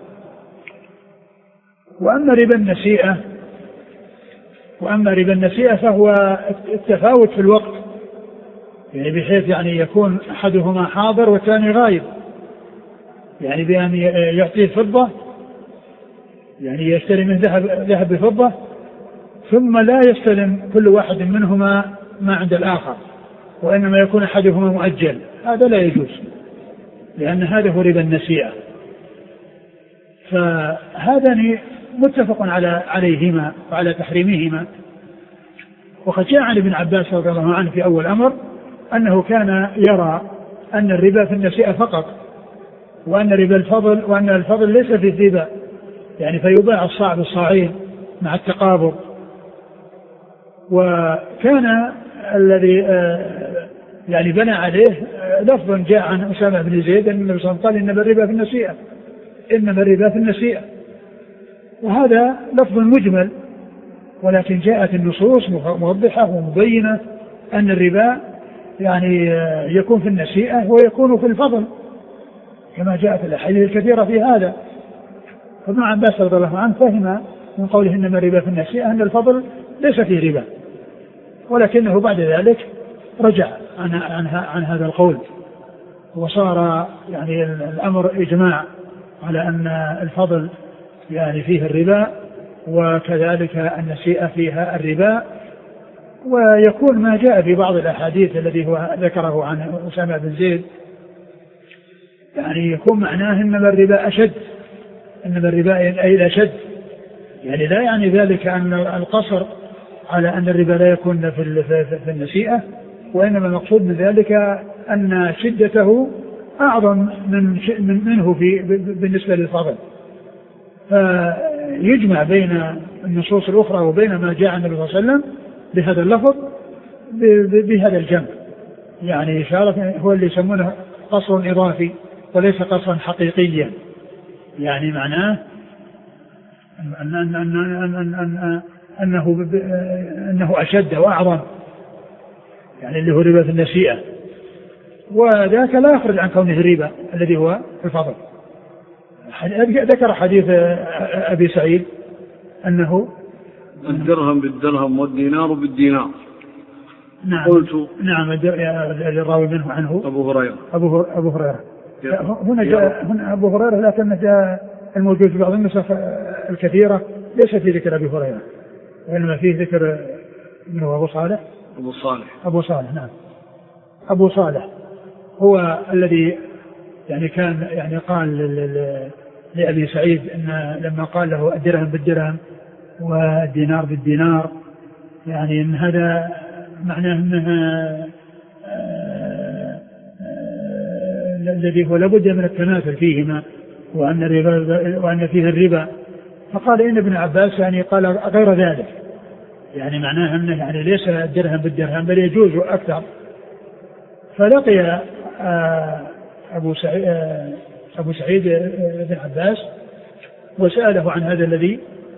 وأما ربا النسيئة وأما ربا النسيئة فهو التفاوت في الوقت، يعني بحيث يعني يكون أحدهما حاضر والثاني غائب، يعني بأن يعطيه فضة يعني يشتري من ذهب ذهب بفضة ثم لا يستلم كل واحد منهما ما عند الآخر، وإنما يكون أحدهما مؤجل. هذا لا يجوز لأن هذا هو ربا النسيئة. فهذا متفق على عليهما وعلى تحريمهما، وقد جاء عن ابن عباس رضي الله عنه في أول أمر أنه كان يرى أن الربا في النسيئة فقط، وأن ربا الفضل وأن الفضل ليس في الربا، يعني فيباع الصاع بالصاعين مع التقابض. وكان الذي يعني بنى عليه لفظ جاء عن أسامة بن زيد أن النبي صلى الله عليه وسلم قال إنما الربا في النسيئة، إنما الربا في النسيئة، وهذا لفظ مجمل، ولكن جاءت النصوص موضحة ومبينة أن الربا يعني يكون في النسيئة ويكون في الفضل كما جاءت الأحاديث الكثيرة في هذا. فابن عباس رضي الله عنه فهم من قوله إنما الربا في النسيئة أن الفضل ليس فيه ربا، ولكنه بعد ذلك رجع عن, عن, عن هذا القول، وصار يعني الأمر إجماع على أن الفضل يعني فيه الربا، وكذلك النسيئة فيها الربا. ويكون ما جاء في بعض الأحاديث الذي هو ذكره عن أسامة بن زيد يعني يكون معناه إنما الربا أشد، إنما الربا أي الأشد، يعني لا يعني ذلك أن القصر على أن الربا لا يكون في في النسيئة، وإنما المقصود من ذلك أن شدته أعظم من منه في بالنسبة للفضل. فيجمع بين النصوص الأخرى وبين ما جاء عن النبي صلى الله عليه وسلم بهذا اللفظ بهذا الجمع، يعني إشارة هو اللي يسمونه قصر إضافي وليس قصرا حقيقيا، يعني معناه أن أن أن أن أن أن أنه أنه أشد وأعظم، يعني اللي هو ربا في النسيئة، وذاك لا يخرج عن كونه ربا الذي هو الفضل. ذكر حديث أبي سعيد أنه الدرهم بالدرهم والدينار بالدينار. نعم قلت نعم الراوي منه عنه أبو هريرة أبو أبو هريرة هنا جاء هنا أبو هريرة، لكن جاء الموجود في بعض النسخ الكثيرة ليس في ذكر أبي هريرة، وإنما فيه ذكر منه أبو صالح أبو صالح أبو صالح نعم أبو صالح هو الذي يعني كان يعني قال لأبي سعيد أن لما قال له الدرهم بالدرهم والدينار بالدينار، يعني أن هذا معناه أنها الذي هو لابد من التماثل فيهما، وأن الربا وأن فيه الربا. فقال إن ابن عباس يعني قال غير ذلك، يعني معناه أنه يعني ليس الدرهم بالدرهم بل يجوز أكثر. فلقي أبو سعيد أبو سعيد بن عباس وسأله عن هذا الذي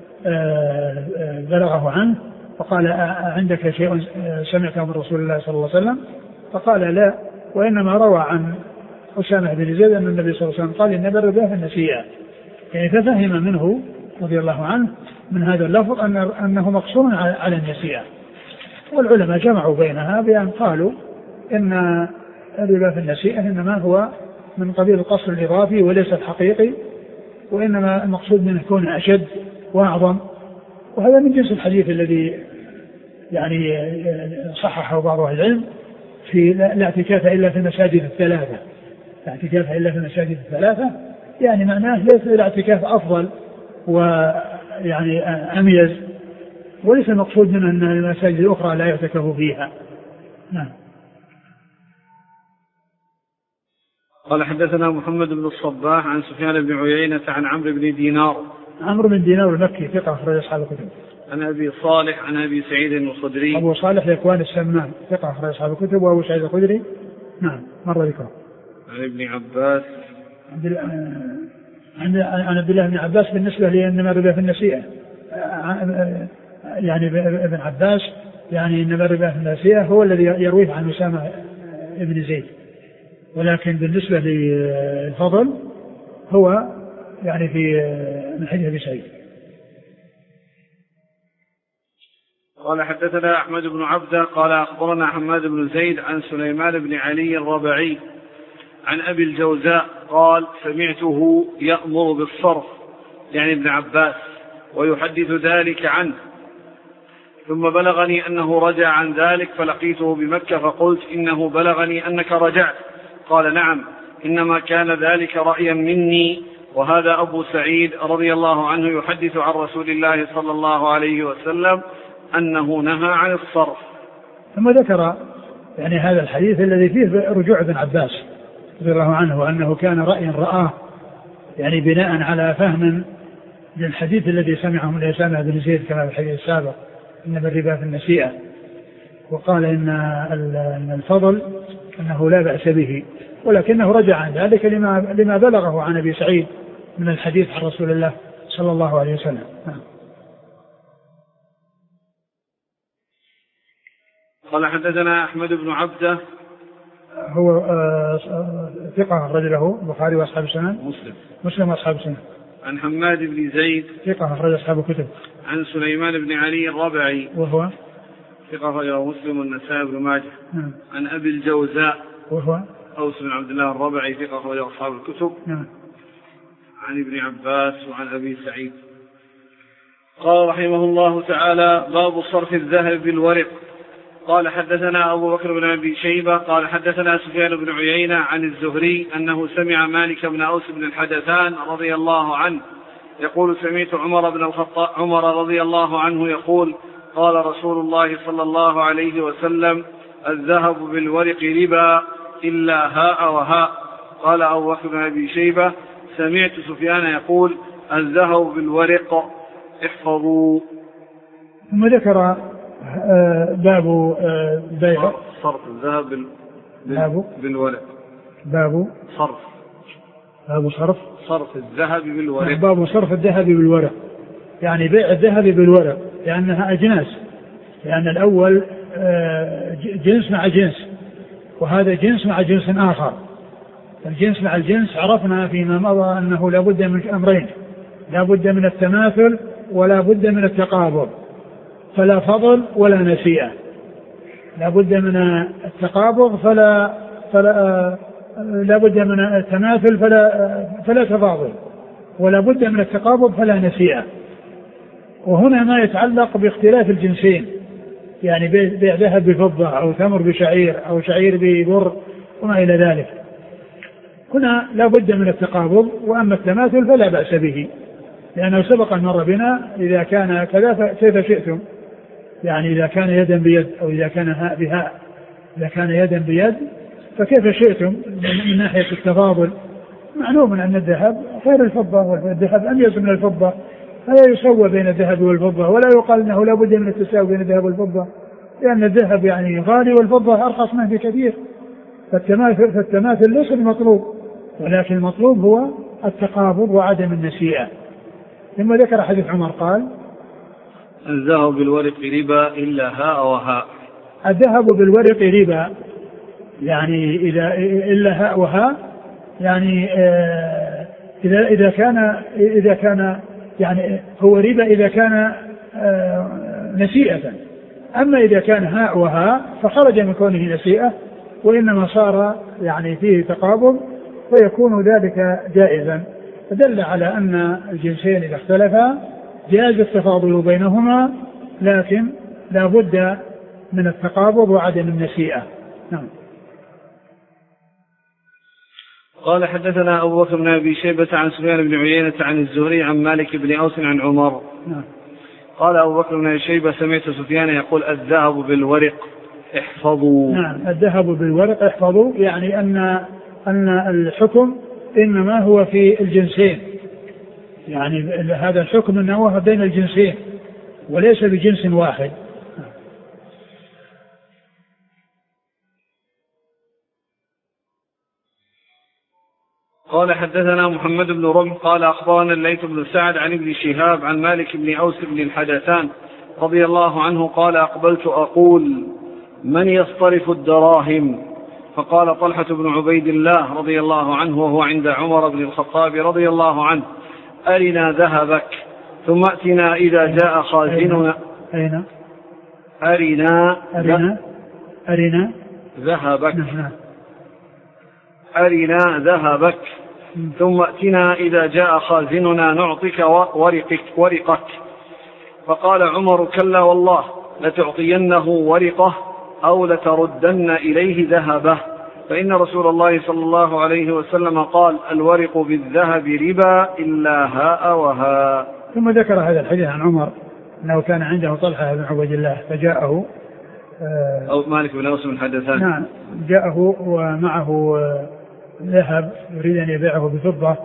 بلغه عنه، فقال عندك شيء سمعته من رسول الله صلى الله عليه وسلم؟ فقال لا، وإنما روى عن أسامة بن زيد أن النبي صلى الله عليه وسلم قال إن الربا في النسيئة، يعني ففهم منه رضي الله عنه من هذا اللفظ أن أنه مقصور على النسيئة. والعلماء جمعوا بينها بأن قالوا إن الربا في النسيئة إنما هو من قبيل القصر الإضافي وليس الحقيقي، وإنما المقصود منه يكون أشد وأعظم. وهذا من جنس الحديث الذي يعني صححه بعض أهل العلم في لا اعتكاف إلا في المساجد الثلاثة، لا اعتكاف إلا في المساجد الثلاثة، يعني معناه ليس الاعتكاف أفضل ويعني أميز، وليس المقصود منه أن المساجد الأخرى لا يعتكف فيها. نعم. قال حدثنا محمد بن الصباح عن سفيان بن عيينة عن عمرو بن دينار. عمرو بن دينار المكي ثقة أخرج أصحاب الكتب. عن أبي صالح عن أبي سعيد الخدري. أبو صالح ذكوان السمان ثقة أخرج أصحاب الكتب. وأبو سعيد الخدري نعم مر ذكره. عن ابن عباس عن عبد الله بن عباس بالنسبة لأنما الربا في النسيئة، يعني ابن عباس يعني إنما الربا في النسيئة هو الذي يرويه عن أسامة بن زيد، ولكن بالنسبة للفضل هو يعني في من حديث أبي سعيد. قال حدثنا أحمد بن عبدة قال أخبرنا حماد بن زيد عن سليمان بن علي الربعي عن أبي الجوزاء قال سمعته يأمر بالصرف يعني ابن عباس ويحدث ذلك عنه، ثم بلغني أنه رجع عن ذلك فلقيته بمكة فقلت إنه بلغني أنك رجعت، قال نعم إنما كان ذلك رأيا مني. وهذا أبو سعيد رضي الله عنه يحدث عن رسول الله صلى الله عليه وسلم أنه نهى عن الصرف. ثم ذكر يعني هذا الحديث الذي فيه رجوع ابن عباس رضي الله عنه وأنه كان رأي رآه يعني بناء على فهم للحديث الذي سمعه من أسامة بن زيد كما في الحديث السابق إنما الربا في النسيئة، وقال إن الفضل أنه لا بأس به، ولكنه رجع عن ذلك لما, لما بلغه عن أبي سعيد من الحديث عن رسول الله صلى الله عليه وسلم. قال حدثنا أحمد بن عبده هو ثقة أخرج له البخاري وأصحاب السنن مسلم مسلم وأصحاب السنن. عن حماد بن زيد ثقة أخرج أصحاب الكتب. عن سليمان بن علي الربعي وهو ثقة أخرجه مسلم والنسائي بن ماجه. نعم. عن أبي الجوزاء وهو أوس بن عبد الله الربعي ثقة أخرجه أصحاب الكتب. نعم. عن ابن عباس وعن أبي سعيد. قال رحمه الله تعالى: باب صرف الذهب بالورق. قال حدثنا أبو بكر بن أبي شيبة قال حدثنا سفيان بن عيينة عن الزهري أنه سمع مالك بن أوس بن الحدثان رضي الله عنه يقول: سمعت عمر بن الخطاب عمر رضي الله عنه يقول: قال رسول الله صلى الله عليه وسلم: الذهب بالورق ربا إلا هاء وهاء. قال أبو بكر بن أبي شيبة: سمعت سفيان يقول: الذهب بالورق احفظوا. ثم ذكر باب بيع صرف الذهب بال... بالورق. باب صرف باب صرف صرف الذهب بالورق. باب صرف الذهب بالورق، يعني بيع الذهب بالورق، لأنها أجناس، لأن الأول جنس مع جنس، وهذا جنس مع جنس آخر. الجنس مع الجنس عرفنا فيما مضى أنه لا بد من أمرين: لا بد من التماثل ولا بد من التقابض، فلا فضل ولا نسيئة. لا بد من التقابض فلا فلا لا بد من التماثل فلا فلا تفاضل، ولا بد من التقابض فلا نسيئة. وهنا ما يتعلق باختلاف الجنسين، يعني بيع ذهب بفضة أو تمر بشعير أو شعير ببر وما إلى ذلك. هنا لا بد من التقابض، وأما التماثل فلا بأس به، لأنه سبق أن مر بنا إذا كان كذا كيف شئتم، يعني إذا كان يدا بيد أو إذا كان هاء بهاء. إذا كان يدا بيد فكيف شئتم من ناحية التفاضل. معلوم أن الذهب خير الفضة، والذهب أميز من الفضة، فلا يسوى بين الذهب والفضة، ولا يقال أنه لا بد من التساوي بين الذهب والفضة، لأن الذهب يعني غالي والفضة أرخص منه بكثير. فالتماثل, فالتماثل ليس المطلوب، ولكن المطلوب هو التقابض وعدم النسيئة. ثم ذكر حديث عمر قال: الذهب بالورق ربا إلا هاء وهاء. الذهب بالورق ربا، يعني إذا إلا هاء وهاء، يعني آه إذا إذا كان إذا كان يعني هو ربا إذا كان آه نسيئة. أما إذا كان هاء وهاء فخرج من كونه نسيئة، وإنما صار يعني فيه تقابض، فيكون ذلك جائزا. فدل على أن الجنسين إذا اختلفا جاز التفاضل بينهما، لكن لا بد من التقابض وعدم النسيئة. نعم. قال حدثنا أبو بكر بن أبي شيبة عن سفيان بن عيينة عن الزهري عن مالك بن أوس عن عمر. نعم. قال أبو بكر بن أبي شيبة: سمعت سفيان يقول: الذهب بالورق احفظوا. نعم، الذهب بالورق احفظوا، يعني أن أن الحكم إنما هو في الجنسين، يعني هذا الحكم إنه هو بين الجنسين وليس بجنس واحد. قال حدثنا محمد بن رمح قال أخبرنا الليث بن سعد عن ابن شهاب عن مالك بن أوس بن الحدثان رضي الله عنه قال: أقبلت أقول: من يصطرف الدراهم؟ فقال طلحة بن عبيد الله رضي الله عنه وهو عند عمر بن الخطاب رضي الله عنه: أرنا ذهبك ثم أتنا إذا جاء خازننا. أين؟ أرنا أرنا أرنا ذهبك أرنا ذهبك ثم أتنا إذا جاء خازننا نعطيك ورقك ورقك. فقال عمر: كلا والله، لتعطينه ورقه أو لتردن إليه ذهبه، فإن رسول الله صلى الله عليه وسلم قال: الورق بالذهب ربا إلا هاء وهاء. ثم ذكر هذا الحديث عن عمر أنه كان عنده طلحة بن عبيد الله فجاءه أو مالك بن أوس بن حدثان. نعم جاءه ومعه ذهب يريد أن يبيعه بفضة،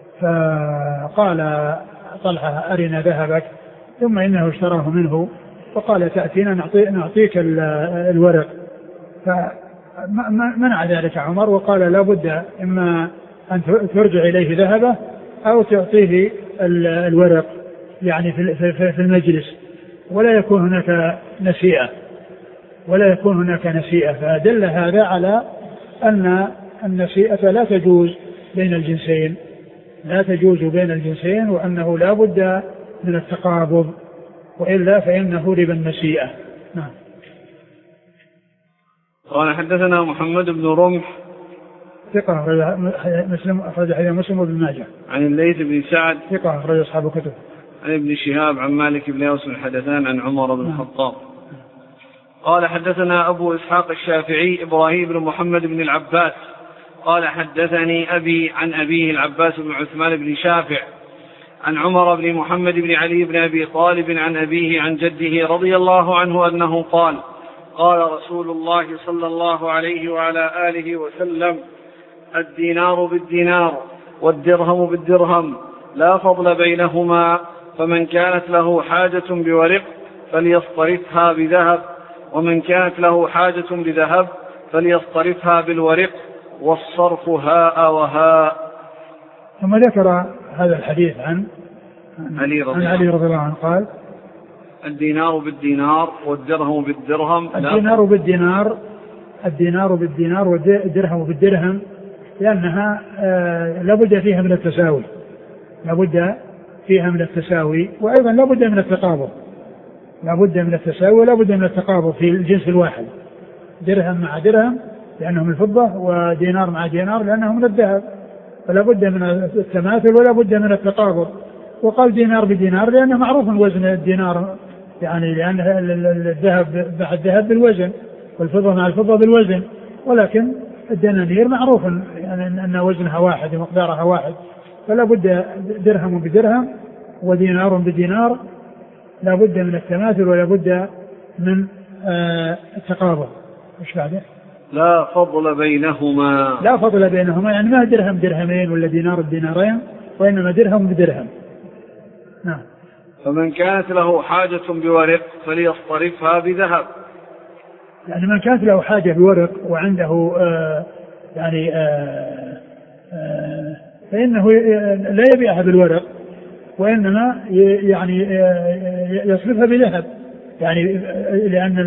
فقال طلحة أرنا ذهبك، ثم إنه اشتراه منه وقال تأتينا نعطي نعطيك الورق، فمنع ذلك عمر وقال لا بد إما أن ترجع إليه ذهبه أو تعطيه الورق يعني في المجلس، ولا يكون هناك نسيئة ولا يكون هناك نسيئة فدل هذا على أن النسيئة لا تجوز بين الجنسين لا تجوز بين الجنسين وأنه لا بد من التقابض، وإلا فإنه ربا النسيئة. نعم. قال حدثنا محمد بن رمح ثقة مسلم أخرج حديث مسلم وابن ماجه. عن الليث بن سعد ثقة أخرج أصحاب الكتب. عن ابن شهاب عن مالك بن أوس بن حدثان عن عمر بن الخطاب. قال حدثنا أبو إسحاق الشافعي إبراهيم بن محمد بن العباس قال حدثني أبي عن أبيه العباس بن عثمان بن شافع عن عمر بن محمد بن علي بن أبي طالب عن أبيه عن جده رضي الله عنه أنه قال قال رسول الله صلى الله عليه وعلى آله وسلم الدينار بالدينار والدرهم بالدرهم لا فضل بينهما، فمن كانت له حاجة بورق فليصطرفها بذهب، ومن كانت له حاجة بذهب فليصطرفها بالورق، والصرف هاء وهاء. ثم ذكر هذا الحديث عن علي رضي, عن علي رضي الله عنه قال الدينار بالدينار والدرهم بالدرهم الدينار بالدينار الدينار بالدينار والدرهم بالدرهم، لأنها آه لابد فيها من التساوي لابد فيها من التساوي وأيضا لابد من التقابض لابد من التساوي ولابد من التقابض في الجنس الواحد، درهم مع درهم لأنه من الفضة ودينار مع دينار لأنه من الذهب، فلا بد من التماثل ولا بد من التقابض. وقال دينار بدينار لأنه معروف وزن الدينار، يعني لأن الذهب مع الذهب بالوزن والفضة مع الفضة بالوزن، ولكن الدنانير معروف يعني أن وزنها واحد ومقدارها واحد، فلا بد درهم بدرهم ودينار بدينار، لا بد من التماثل ولا بد من آه التقابض. مش بعده؟ لا فضل بينهما لا فضل بينهما يعني ما درهم درهمين ولا دينار دينارين، وإنما درهم بدرهم. نعم. فمن كانت له حاجة بورق فليصطرفها بذهب، يعني من كانت له حاجة بورق وعنده آه يعني آه آه فإنه لا يبيعها بالورق وإنما يعني يصرفها بذهب، يعني لأن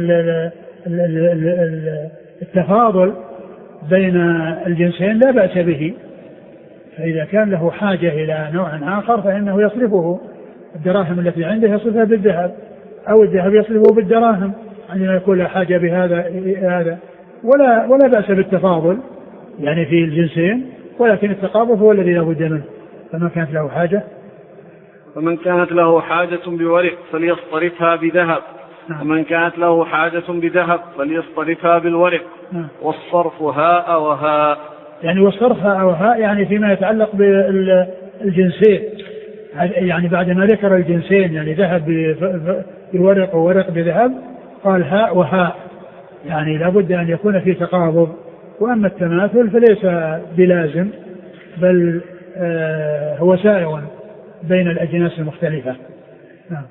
التفاضل بين الجنسين لا بأس به، فإذا كان له حاجة إلى نوع آخر فإنه يصرفه، الدراهم التي عنده يصرفها بالذهب أو الذهب يصرفه بالدراهم عندما يكون له حاجة بهذا هذا، ولا ولا بأس بالتفاضل يعني في الجنسين، ولكن التقابض هو الذي لا بد منه. فما كانت له حاجة فمن كانت له حاجة بورق فليصطرفها بذهب، نعم. ومن كانت له حاجة بذهب فليصطرفها بالورق، نعم. والصرف هاء وهاء، يعني والصرف هاء وهاء يعني فيما يتعلق بالجنسين، يعني بعد ما ذكر الجنسين يعني ذهب بالورق وورق بذهب قال هاء وهاء، يعني لابد أن يكون في تقابض. وأما التماثل فليس بلازم، بل آه هو سائغ بين الأجناس المختلفة. نعم.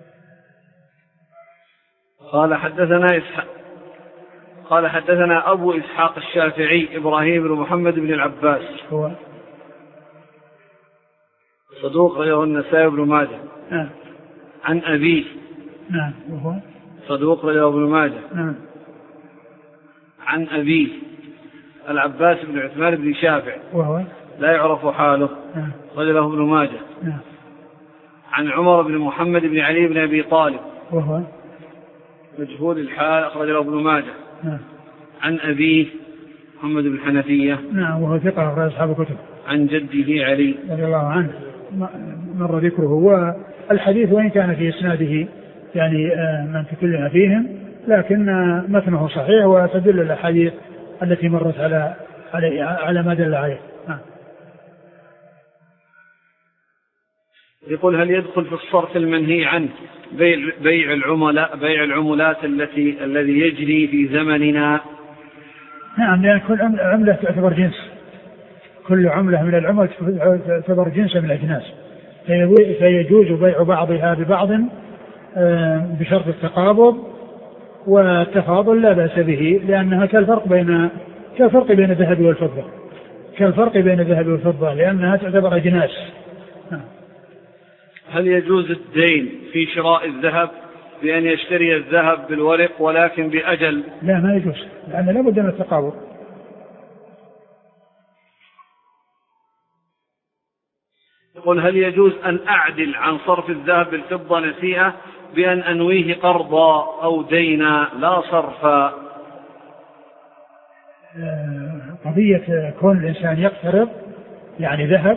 قال حدثنا إسحاق قال حدثنا أبو إسحاق الشافعي إبراهيم بن محمد بن العباس هو صدوق رواه النسائي بن ماجه. نعم. عن أبيه نعم وهو صدوق رواه ابن ماجه. نعم. عن أبيه العباس بن عثمان بن شافع وهو لا يعرف حاله. نعم. رجله ابن ماجه. نعم. عن عمر بن محمد بن علي بن أبي طالب وهو مجهول الحال أخرجه ابن ماجه. نعم. عن أبيه محمد بن حنفية. نعم وهو ثقة أخرج أصحاب الكتب. عن جده علي رضي الله عنه مر ذكره. والحديث وإن كان في إسناده يعني من تكلم فيهم، لكن متنه صحيح وتدل الأحاديث التي مرت على على على ما دل عليه. يقول هل يدخل في الصرف المنهي عنه بيع, بيع العملاء بيع العملات التي الذي يجري في زمننا؟ نعم، لأن كل عملة تعتبر جنس، كل عملة من العمل تعتبر جنس من الأجناس، فيجوز بيع بعضها ببعض بشرط التقابض والتفاضل لا بأس به، لأنها كالفرق بين كالفرق بين الذهب والفضة كالفرق بين الذهب والفضة لأنها تعتبر أجناس. هل يجوز الدين في شراء الذهب بأن يشتري الذهب بالورق ولكن بأجل؟ لا، ما يجوز، لأن لا بد من التقابض. يقول هل يجوز أن أعدل عن صرف الذهب بالفضة نسيئة بأن أنويه قرضا أو دينا لا صرفا؟ قضية كون الإنسان يقترض يعني ذهب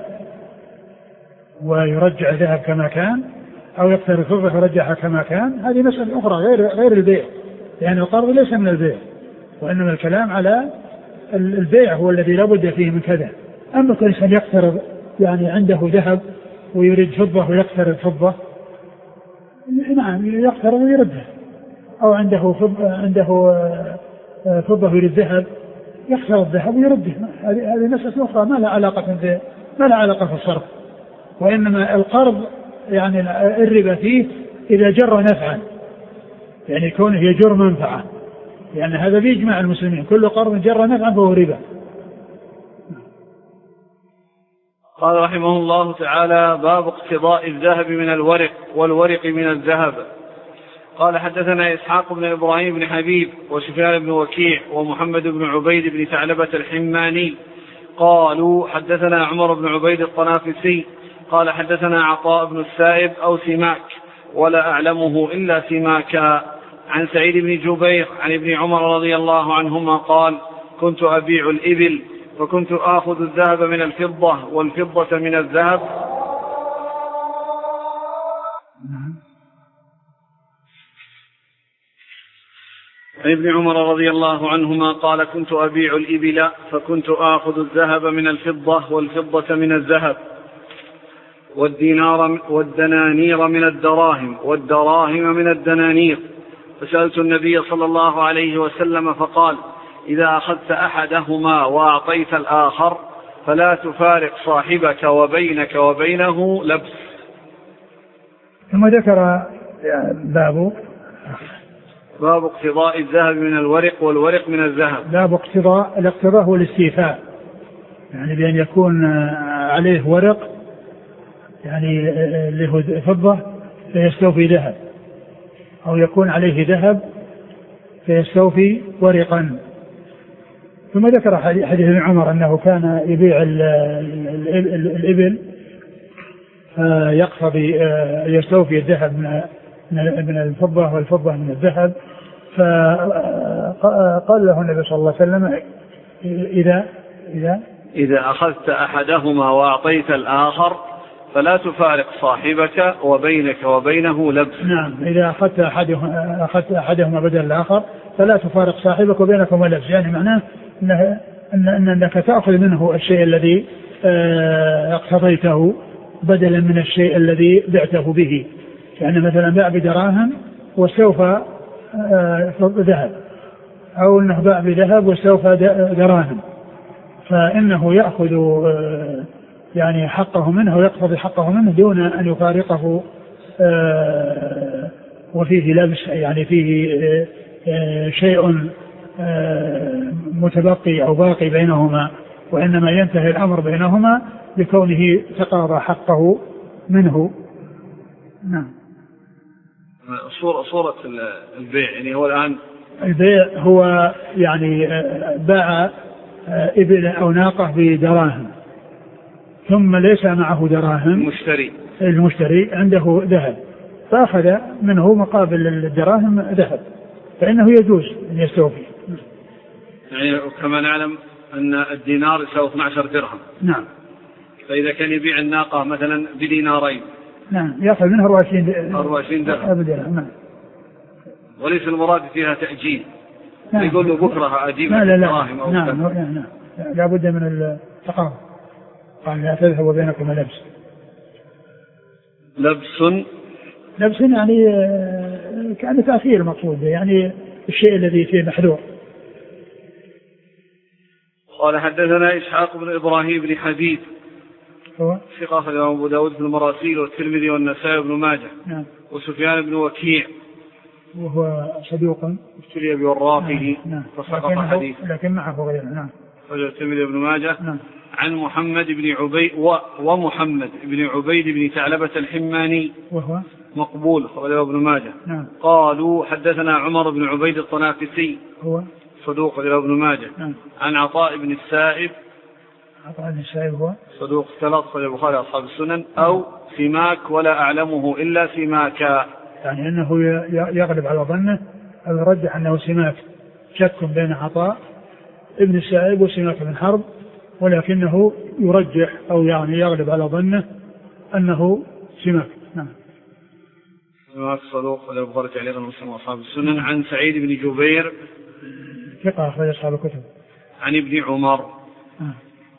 ويرجع ذهب كما كان، أو يقترض فضة ويرجعها كما كان، هذه مسألة أخرى غير غير البيع، لأن القرض ليس من البيع، وإنما الكلام على البيع هو الذي لا بد فيه من كذا. أما كل إنسان يقترض يعني عنده ذهب ويريد فضة ويقترض فضة، نعم يقترض ويردها، أو عنده فضة عنده فضة ويريد ذهب يقترض الذهب ويرده، هذه هذه مسألة أخرى ما لها علاقة في ما لها علاقة في الصرف. وإنما القرض يعني الربا فيه إذا جر نفعا، يعني كونه يجر منفعة، يعني هذا بيجمع المسلمين، كل قرض جر نفعا فهو ربا. قال رحمه الله تعالى: باب اقتضاء الذهب من الورق والورق من الذهب. قال: حدثنا إسحاق بن إبراهيم بن حبيب وسفيان بن وكيع ومحمد بن عبيد بن ثعلبة الحماني قالوا: حدثنا عمر بن عبيد الطنافسي قال: حدثنا عطاء بن السائب أو سماك ولا أعلمه إلا سماكا عن سعيد بن جبير عن ابن عمر رضي الله عنهما قال: كنت أبيع الإبل فكنت آخذ الذهب من الفضة والفضة من الذهب. عن ابن عمر رضي الله عنهما قال: كنت أبيع الإبل فكنت آخذ الذهب من الفضة والفضة من الذهب والدينار والدنانير من الدراهم والدراهم من الدنانير. فسألت النبي صلى الله عليه وسلم فقال: إذا أخذت أحدهما وأعطيت الآخر فلا تفارق صاحبك وبينك وبينه لبس. ثم ذكر باب باب اقتضاء الذهب من الورق والورق من الذهب. باب اقتضاء، الاقتضاء هو الاستيفاء، يعني بأن يكون عليه ورق يعني له فضة فيستوفي ذهب، أو يكون عليه ذهب فيستوفي ورقا. ثم ذكر حديث ابن عمر أنه كان يبيع الإبل فيقتضي يستوفي الذهب من الفضة والفضة من الذهب، فقال له النبي صلى الله عليه وسلم: إذا إذا إذا أخذت أحدهما وأعطيت الآخر فلا تفارق صاحبك وبينك وبينه لبس. نعم، إذا أخذت أحدهما, أخذت أحدهما بدل الآخر فلا تفارق صاحبك وبينكم لبس، يعني معناه أنه أن أنك تأخذ منه الشيء الذي اقتضيته بدلا من الشيء الذي بعته به. يعني مثلا باع بدراهم واستوفى ذهب، أو أنه باع بذهب واستوفى دراهم، فإنه يأخذ يعني حقه منه ويقتضي حقه منه دون أن يفارقه وفيه لبس، يعني فيه شيء متبقي أو باقي بينهما، وإنما ينتهي الأمر بينهما بكونه تقاضى حقه منه. نعم. صورة صورة البيع يعني هو الآن البيع هو يعني باع إبل أو ناقة بدراهم ثم ليس معه دراهم، المشتري المشتري عنده ذهب فأخذ منه مقابل الدراهم ذهب، فإنه يجوز أن يستوفي. يعني كما نعلم أن الدينار يساوي اثني عشر درهم. نعم. فإذا كان يبيع الناقة مثلا بدينارين نعم يأخذ منها أربعة وعشرين درهم. نعم. وليس المراد فيها تأجيل. نعم. يقول له بكرة أجيب الدراهم أو نعم. نعم. نعم. لا بد من التقاضي، قال لا تذهب بينكم لبس. لبس لبس يعني كان تأخير مقصود، يعني الشيء الذي فيه محذور. قال حدثنا إسحاق بن إبراهيم بن حبيب هو ثقة أخرجه أبو داود في المراسيل والترمذي والنسائي بن ماجه. نعم. وسفيان بن وكيع وهو صدوق ابتلي بورافه نعم. فسقط حديث لكن معه غيره. نعم. رجل الترمذي بن ماجه. نعم. عن محمد بن عبيد و... ومحمد بن عبيد بن ثعلبة الحماني وهو مقبول رجل ابن ماجه. نعم. قالوا حدثنا عمر بن عبيد الطنافسي هو صدوق رجل ابن ماجه. نعم. عن عطاء بن السائب عطاء بن السائب هو صدوق ثلاث رجل البخاري أصحاب السنن. أو سماك ولا أعلمه إلا سماكا، يعني أنه يغلب على ظنه أو يرجح أنه سماك، شك بين عطاء ابن السائب وسماك بن حرب، ولكنه يرجح أو يعني يغلب على ظنه أنه سماك. نعم. سماك صدوق رجل البخاري تعليقا ومسلم وأصحاب السنن. عن سعيد بن جبير ثقة أخرج أصحاب الكتب. عن ابن عمر. نعم.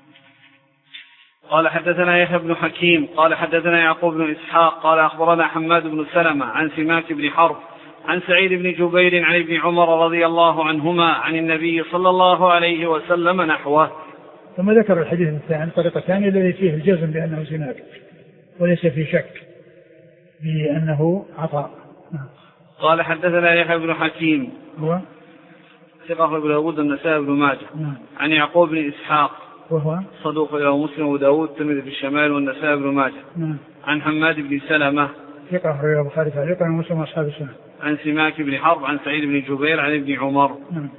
قال حدثنا يحيى بن حكيم قال حدثنا يعقوب بن إسحاق قال أخبرنا حماد بن سلمة عن سماك بن حرب عن سعيد بن جبير عن ابن عمر رضي الله عنهما عن النبي صلى الله عليه وسلم نحوه. ثم ذكر الحديث الثاني الطريقة الثانية الذي فيه الجزم بأنه سماك وليس في شك بأنه عطاء. قال حدثنا يحيى بن حكيم هو ثقة أبو داود النسائي بن ماجه. عن يعقوب بن إسحاق وهو صدوق له مسلم وداود الترمذي في الشمال والنسائي بن ماجه. عن حماد بن سلمة ثقة أخرجه البخاري تعليقا ومسلم وأصحاب السنن. عن سماك بن حرب عن سعيد بن جبير عن ابن عمر. نعم.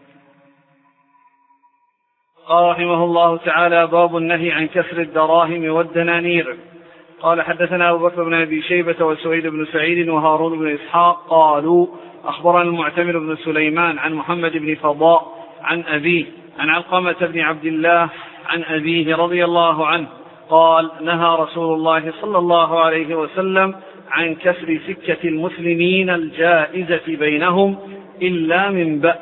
قال رحمه الله تعالى: باب النهي عن كسر الدراهم والدنانير. قال حدثنا أبو بكر بن أبي شيبة وسويد بن سعيد وهارون بن إسحاق قالوا أخبرنا المعتمر بن سليمان عن محمد بن فضاء عن أبيه عن علقمة بن عبد الله عن أبيه رضي الله عنه قال: نهى رسول الله صلى الله عليه وسلم عن كسر سكة المسلمين الجائزة بينهم إلا من بأس.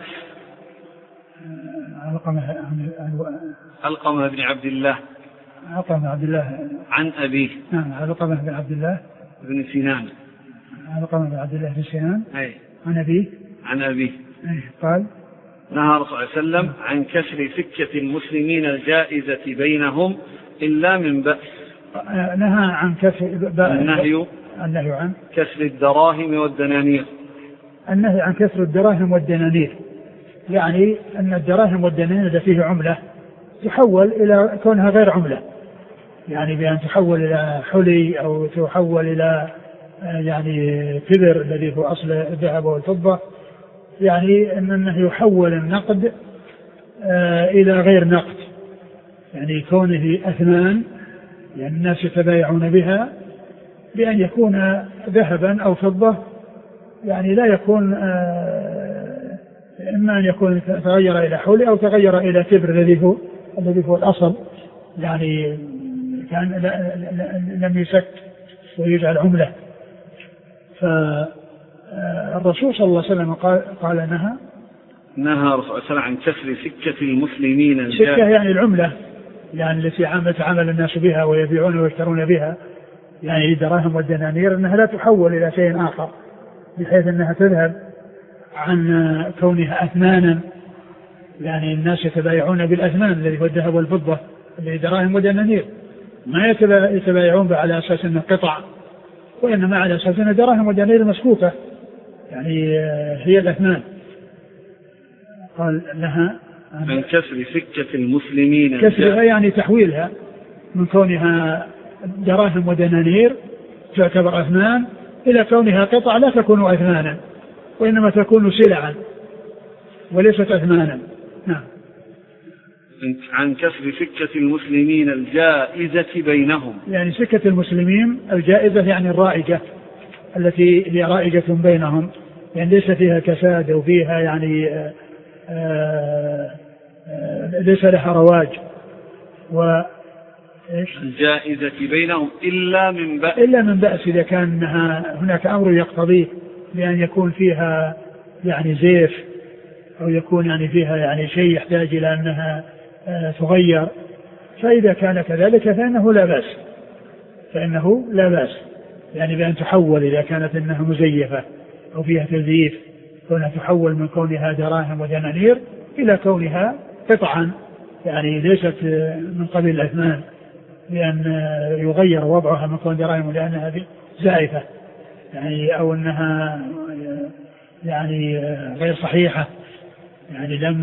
علقمة بن عبد الله علقمة بن عبد الله عن أبيه. نعم. علقمة بن عبد الله بن سنان. علقمة بن عبد الله بن سنان. أي. عن أبيه. عن أبيه. أي. قال: نهى رسول الله صلى الله عليه وسلم عن كسر سكة المسلمين الجائزة بينهم إلا من بأس. نهى عن كسر النهي النهي عن كسر الدراهم والدنانير. النهي عن كسر الدراهم والدنانير، يعني أن الدراهم والدنانير إذا فيه عملة تحول إلى كونها غير عملة، يعني بأن تحول إلى حلي أو تحول إلى يعني كبر الذي هو أصل الذهب والفضة، يعني أنه يحول النقد إلى غير نقد، يعني كونه أثمان يعني الناس يتبايعون بها بأن يكون ذهبا أو فضة، يعني لا يكون إما أن يكون تغير إلى حلي أو تغير إلى كبر الذي هو الذي هو الأصل، يعني كان لم يسك ويجعل عملة. فالرسول صلى الله عليه وسلم قال, قال نهى نهى رسول الله صلى الله عليه وسلم عن كسر سكة المسلمين. سكة يعني العملة، يعني التي يتعامل الناس بها ويبيعون ويشترون بها، يعني الدراهم والدنانير، أنها لا تحول إلى شيء آخر بحيث أنها تذهب عن كونها أثمانا، يعني الناس يتبايعون بالأثمان الذي هو الذهب والفضة الذي دراهم ودنانير، ما يتبايعون على أساس أنه قطع، وإنما على أساس أنه دراهم ودنانير مسكوكة، يعني هي الأثمان. قال لها عن كسر سكة المسلمين، كسرها يعني تحويلها من كونها دراهم ودنانير تعتبر أثمان إلى كونها قطع لا تكون أثمانا وإنما تكون سلعا وليست أثمانا. نعم. عن كسر سكة المسلمين الجائزة بينهم، يعني سكة المسلمين الجائزة يعني الرائجة التي هي رائجة بينهم، يعني ليس فيها كساد وفيها يعني آآ آآ ليس لها رواج. و الجائزة بينهم إلا من بأس، إلا من بأس إذا كان هناك أمر يقتضيه بأن يكون فيها يعني زيف أو يكون يعني فيها يعني شيء يحتاج إلى أنها تغير، فإذا كان كذلك فإنه لا بأس فإنه لا بأس يعني بأن تحول إذا كانت إنها مزيفة أو فيها تزييف، كونها تحول من كونها دراهم ودنانير إلى كونها قطعا يعني ليست من قبيل الأثمان، لأن يغير وضعها من كون دراهم لأنها زائفة يعني أو أنها يعني غير صحيحة، يعني لم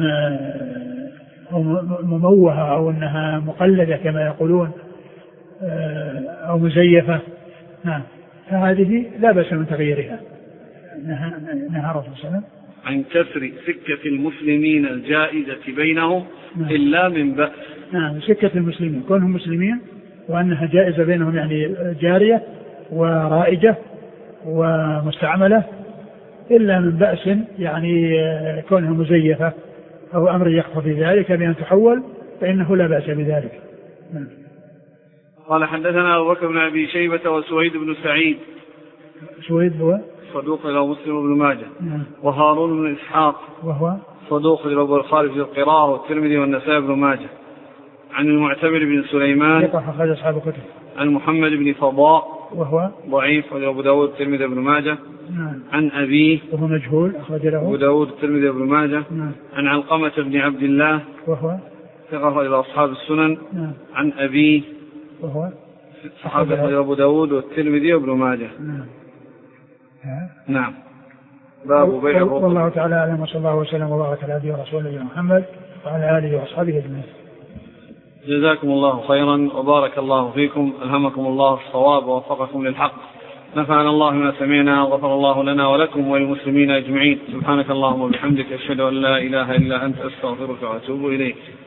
مموهة أو أنها مقلدة كما يقولون أو مزيفة. نعم، فهذه لا بأس من تغييرها. نهى نهى رسول الله صلى الله عليه وسلم عن كسر سكة المسلمين الجائزة بينهم. نعم. إلا من بأس. نعم، سكة المسلمين كونهم مسلمين وأنها جائزة بينهم يعني جارية ورائجة ومستعملة، إلا من بأس يعني كونها مزيفة أو أمر يخفى في ذلك بأن تحول فإنه لا بأس بذلك. نعم. قال حدثنا أبو بكر بن أبي شيبة وسويد بن سعيد. سويد هو صدوق له مسلم بن ماجه. نعم. وهارون بن إسحاق وهو صدوق له أبو الخالد في القراءة والترمذي والنسائي بن ماجه. عن المعتمر بن سليمان أخرج أصحاب الكتب. عن محمد بن فضاء وهو ضعيف أبو داود الترمذي بن ماجه. نعم. عن أبيه وهو مجهول أخرج له أبو داود الترمذي بن ماجه. نعم. عن علقمة بن عبد الله وهو ثقة إلى أصحاب السنن. نعم. عن أبيه وهو صحابة أبو داود والترمذي وابن ماجه. نعم. نعم. باب بيع الرقم. والله تعالى أعلم، وصلى الله وسلم وبارك على عبده ورسوله محمد وعلى آله وأصحابه أجمعين. جزاكم الله خيرا وبارك الله فيكم، ألهمكم الله الصواب ووفقكم للحق، نفعنا الله ما سمعنا، وغفر الله لنا ولكم وللمسلمين أجمعين. سبحانك اللهم وبحمدك، أشهد أن لا إله إلا أنت، أستغفرك وأتوب إليك.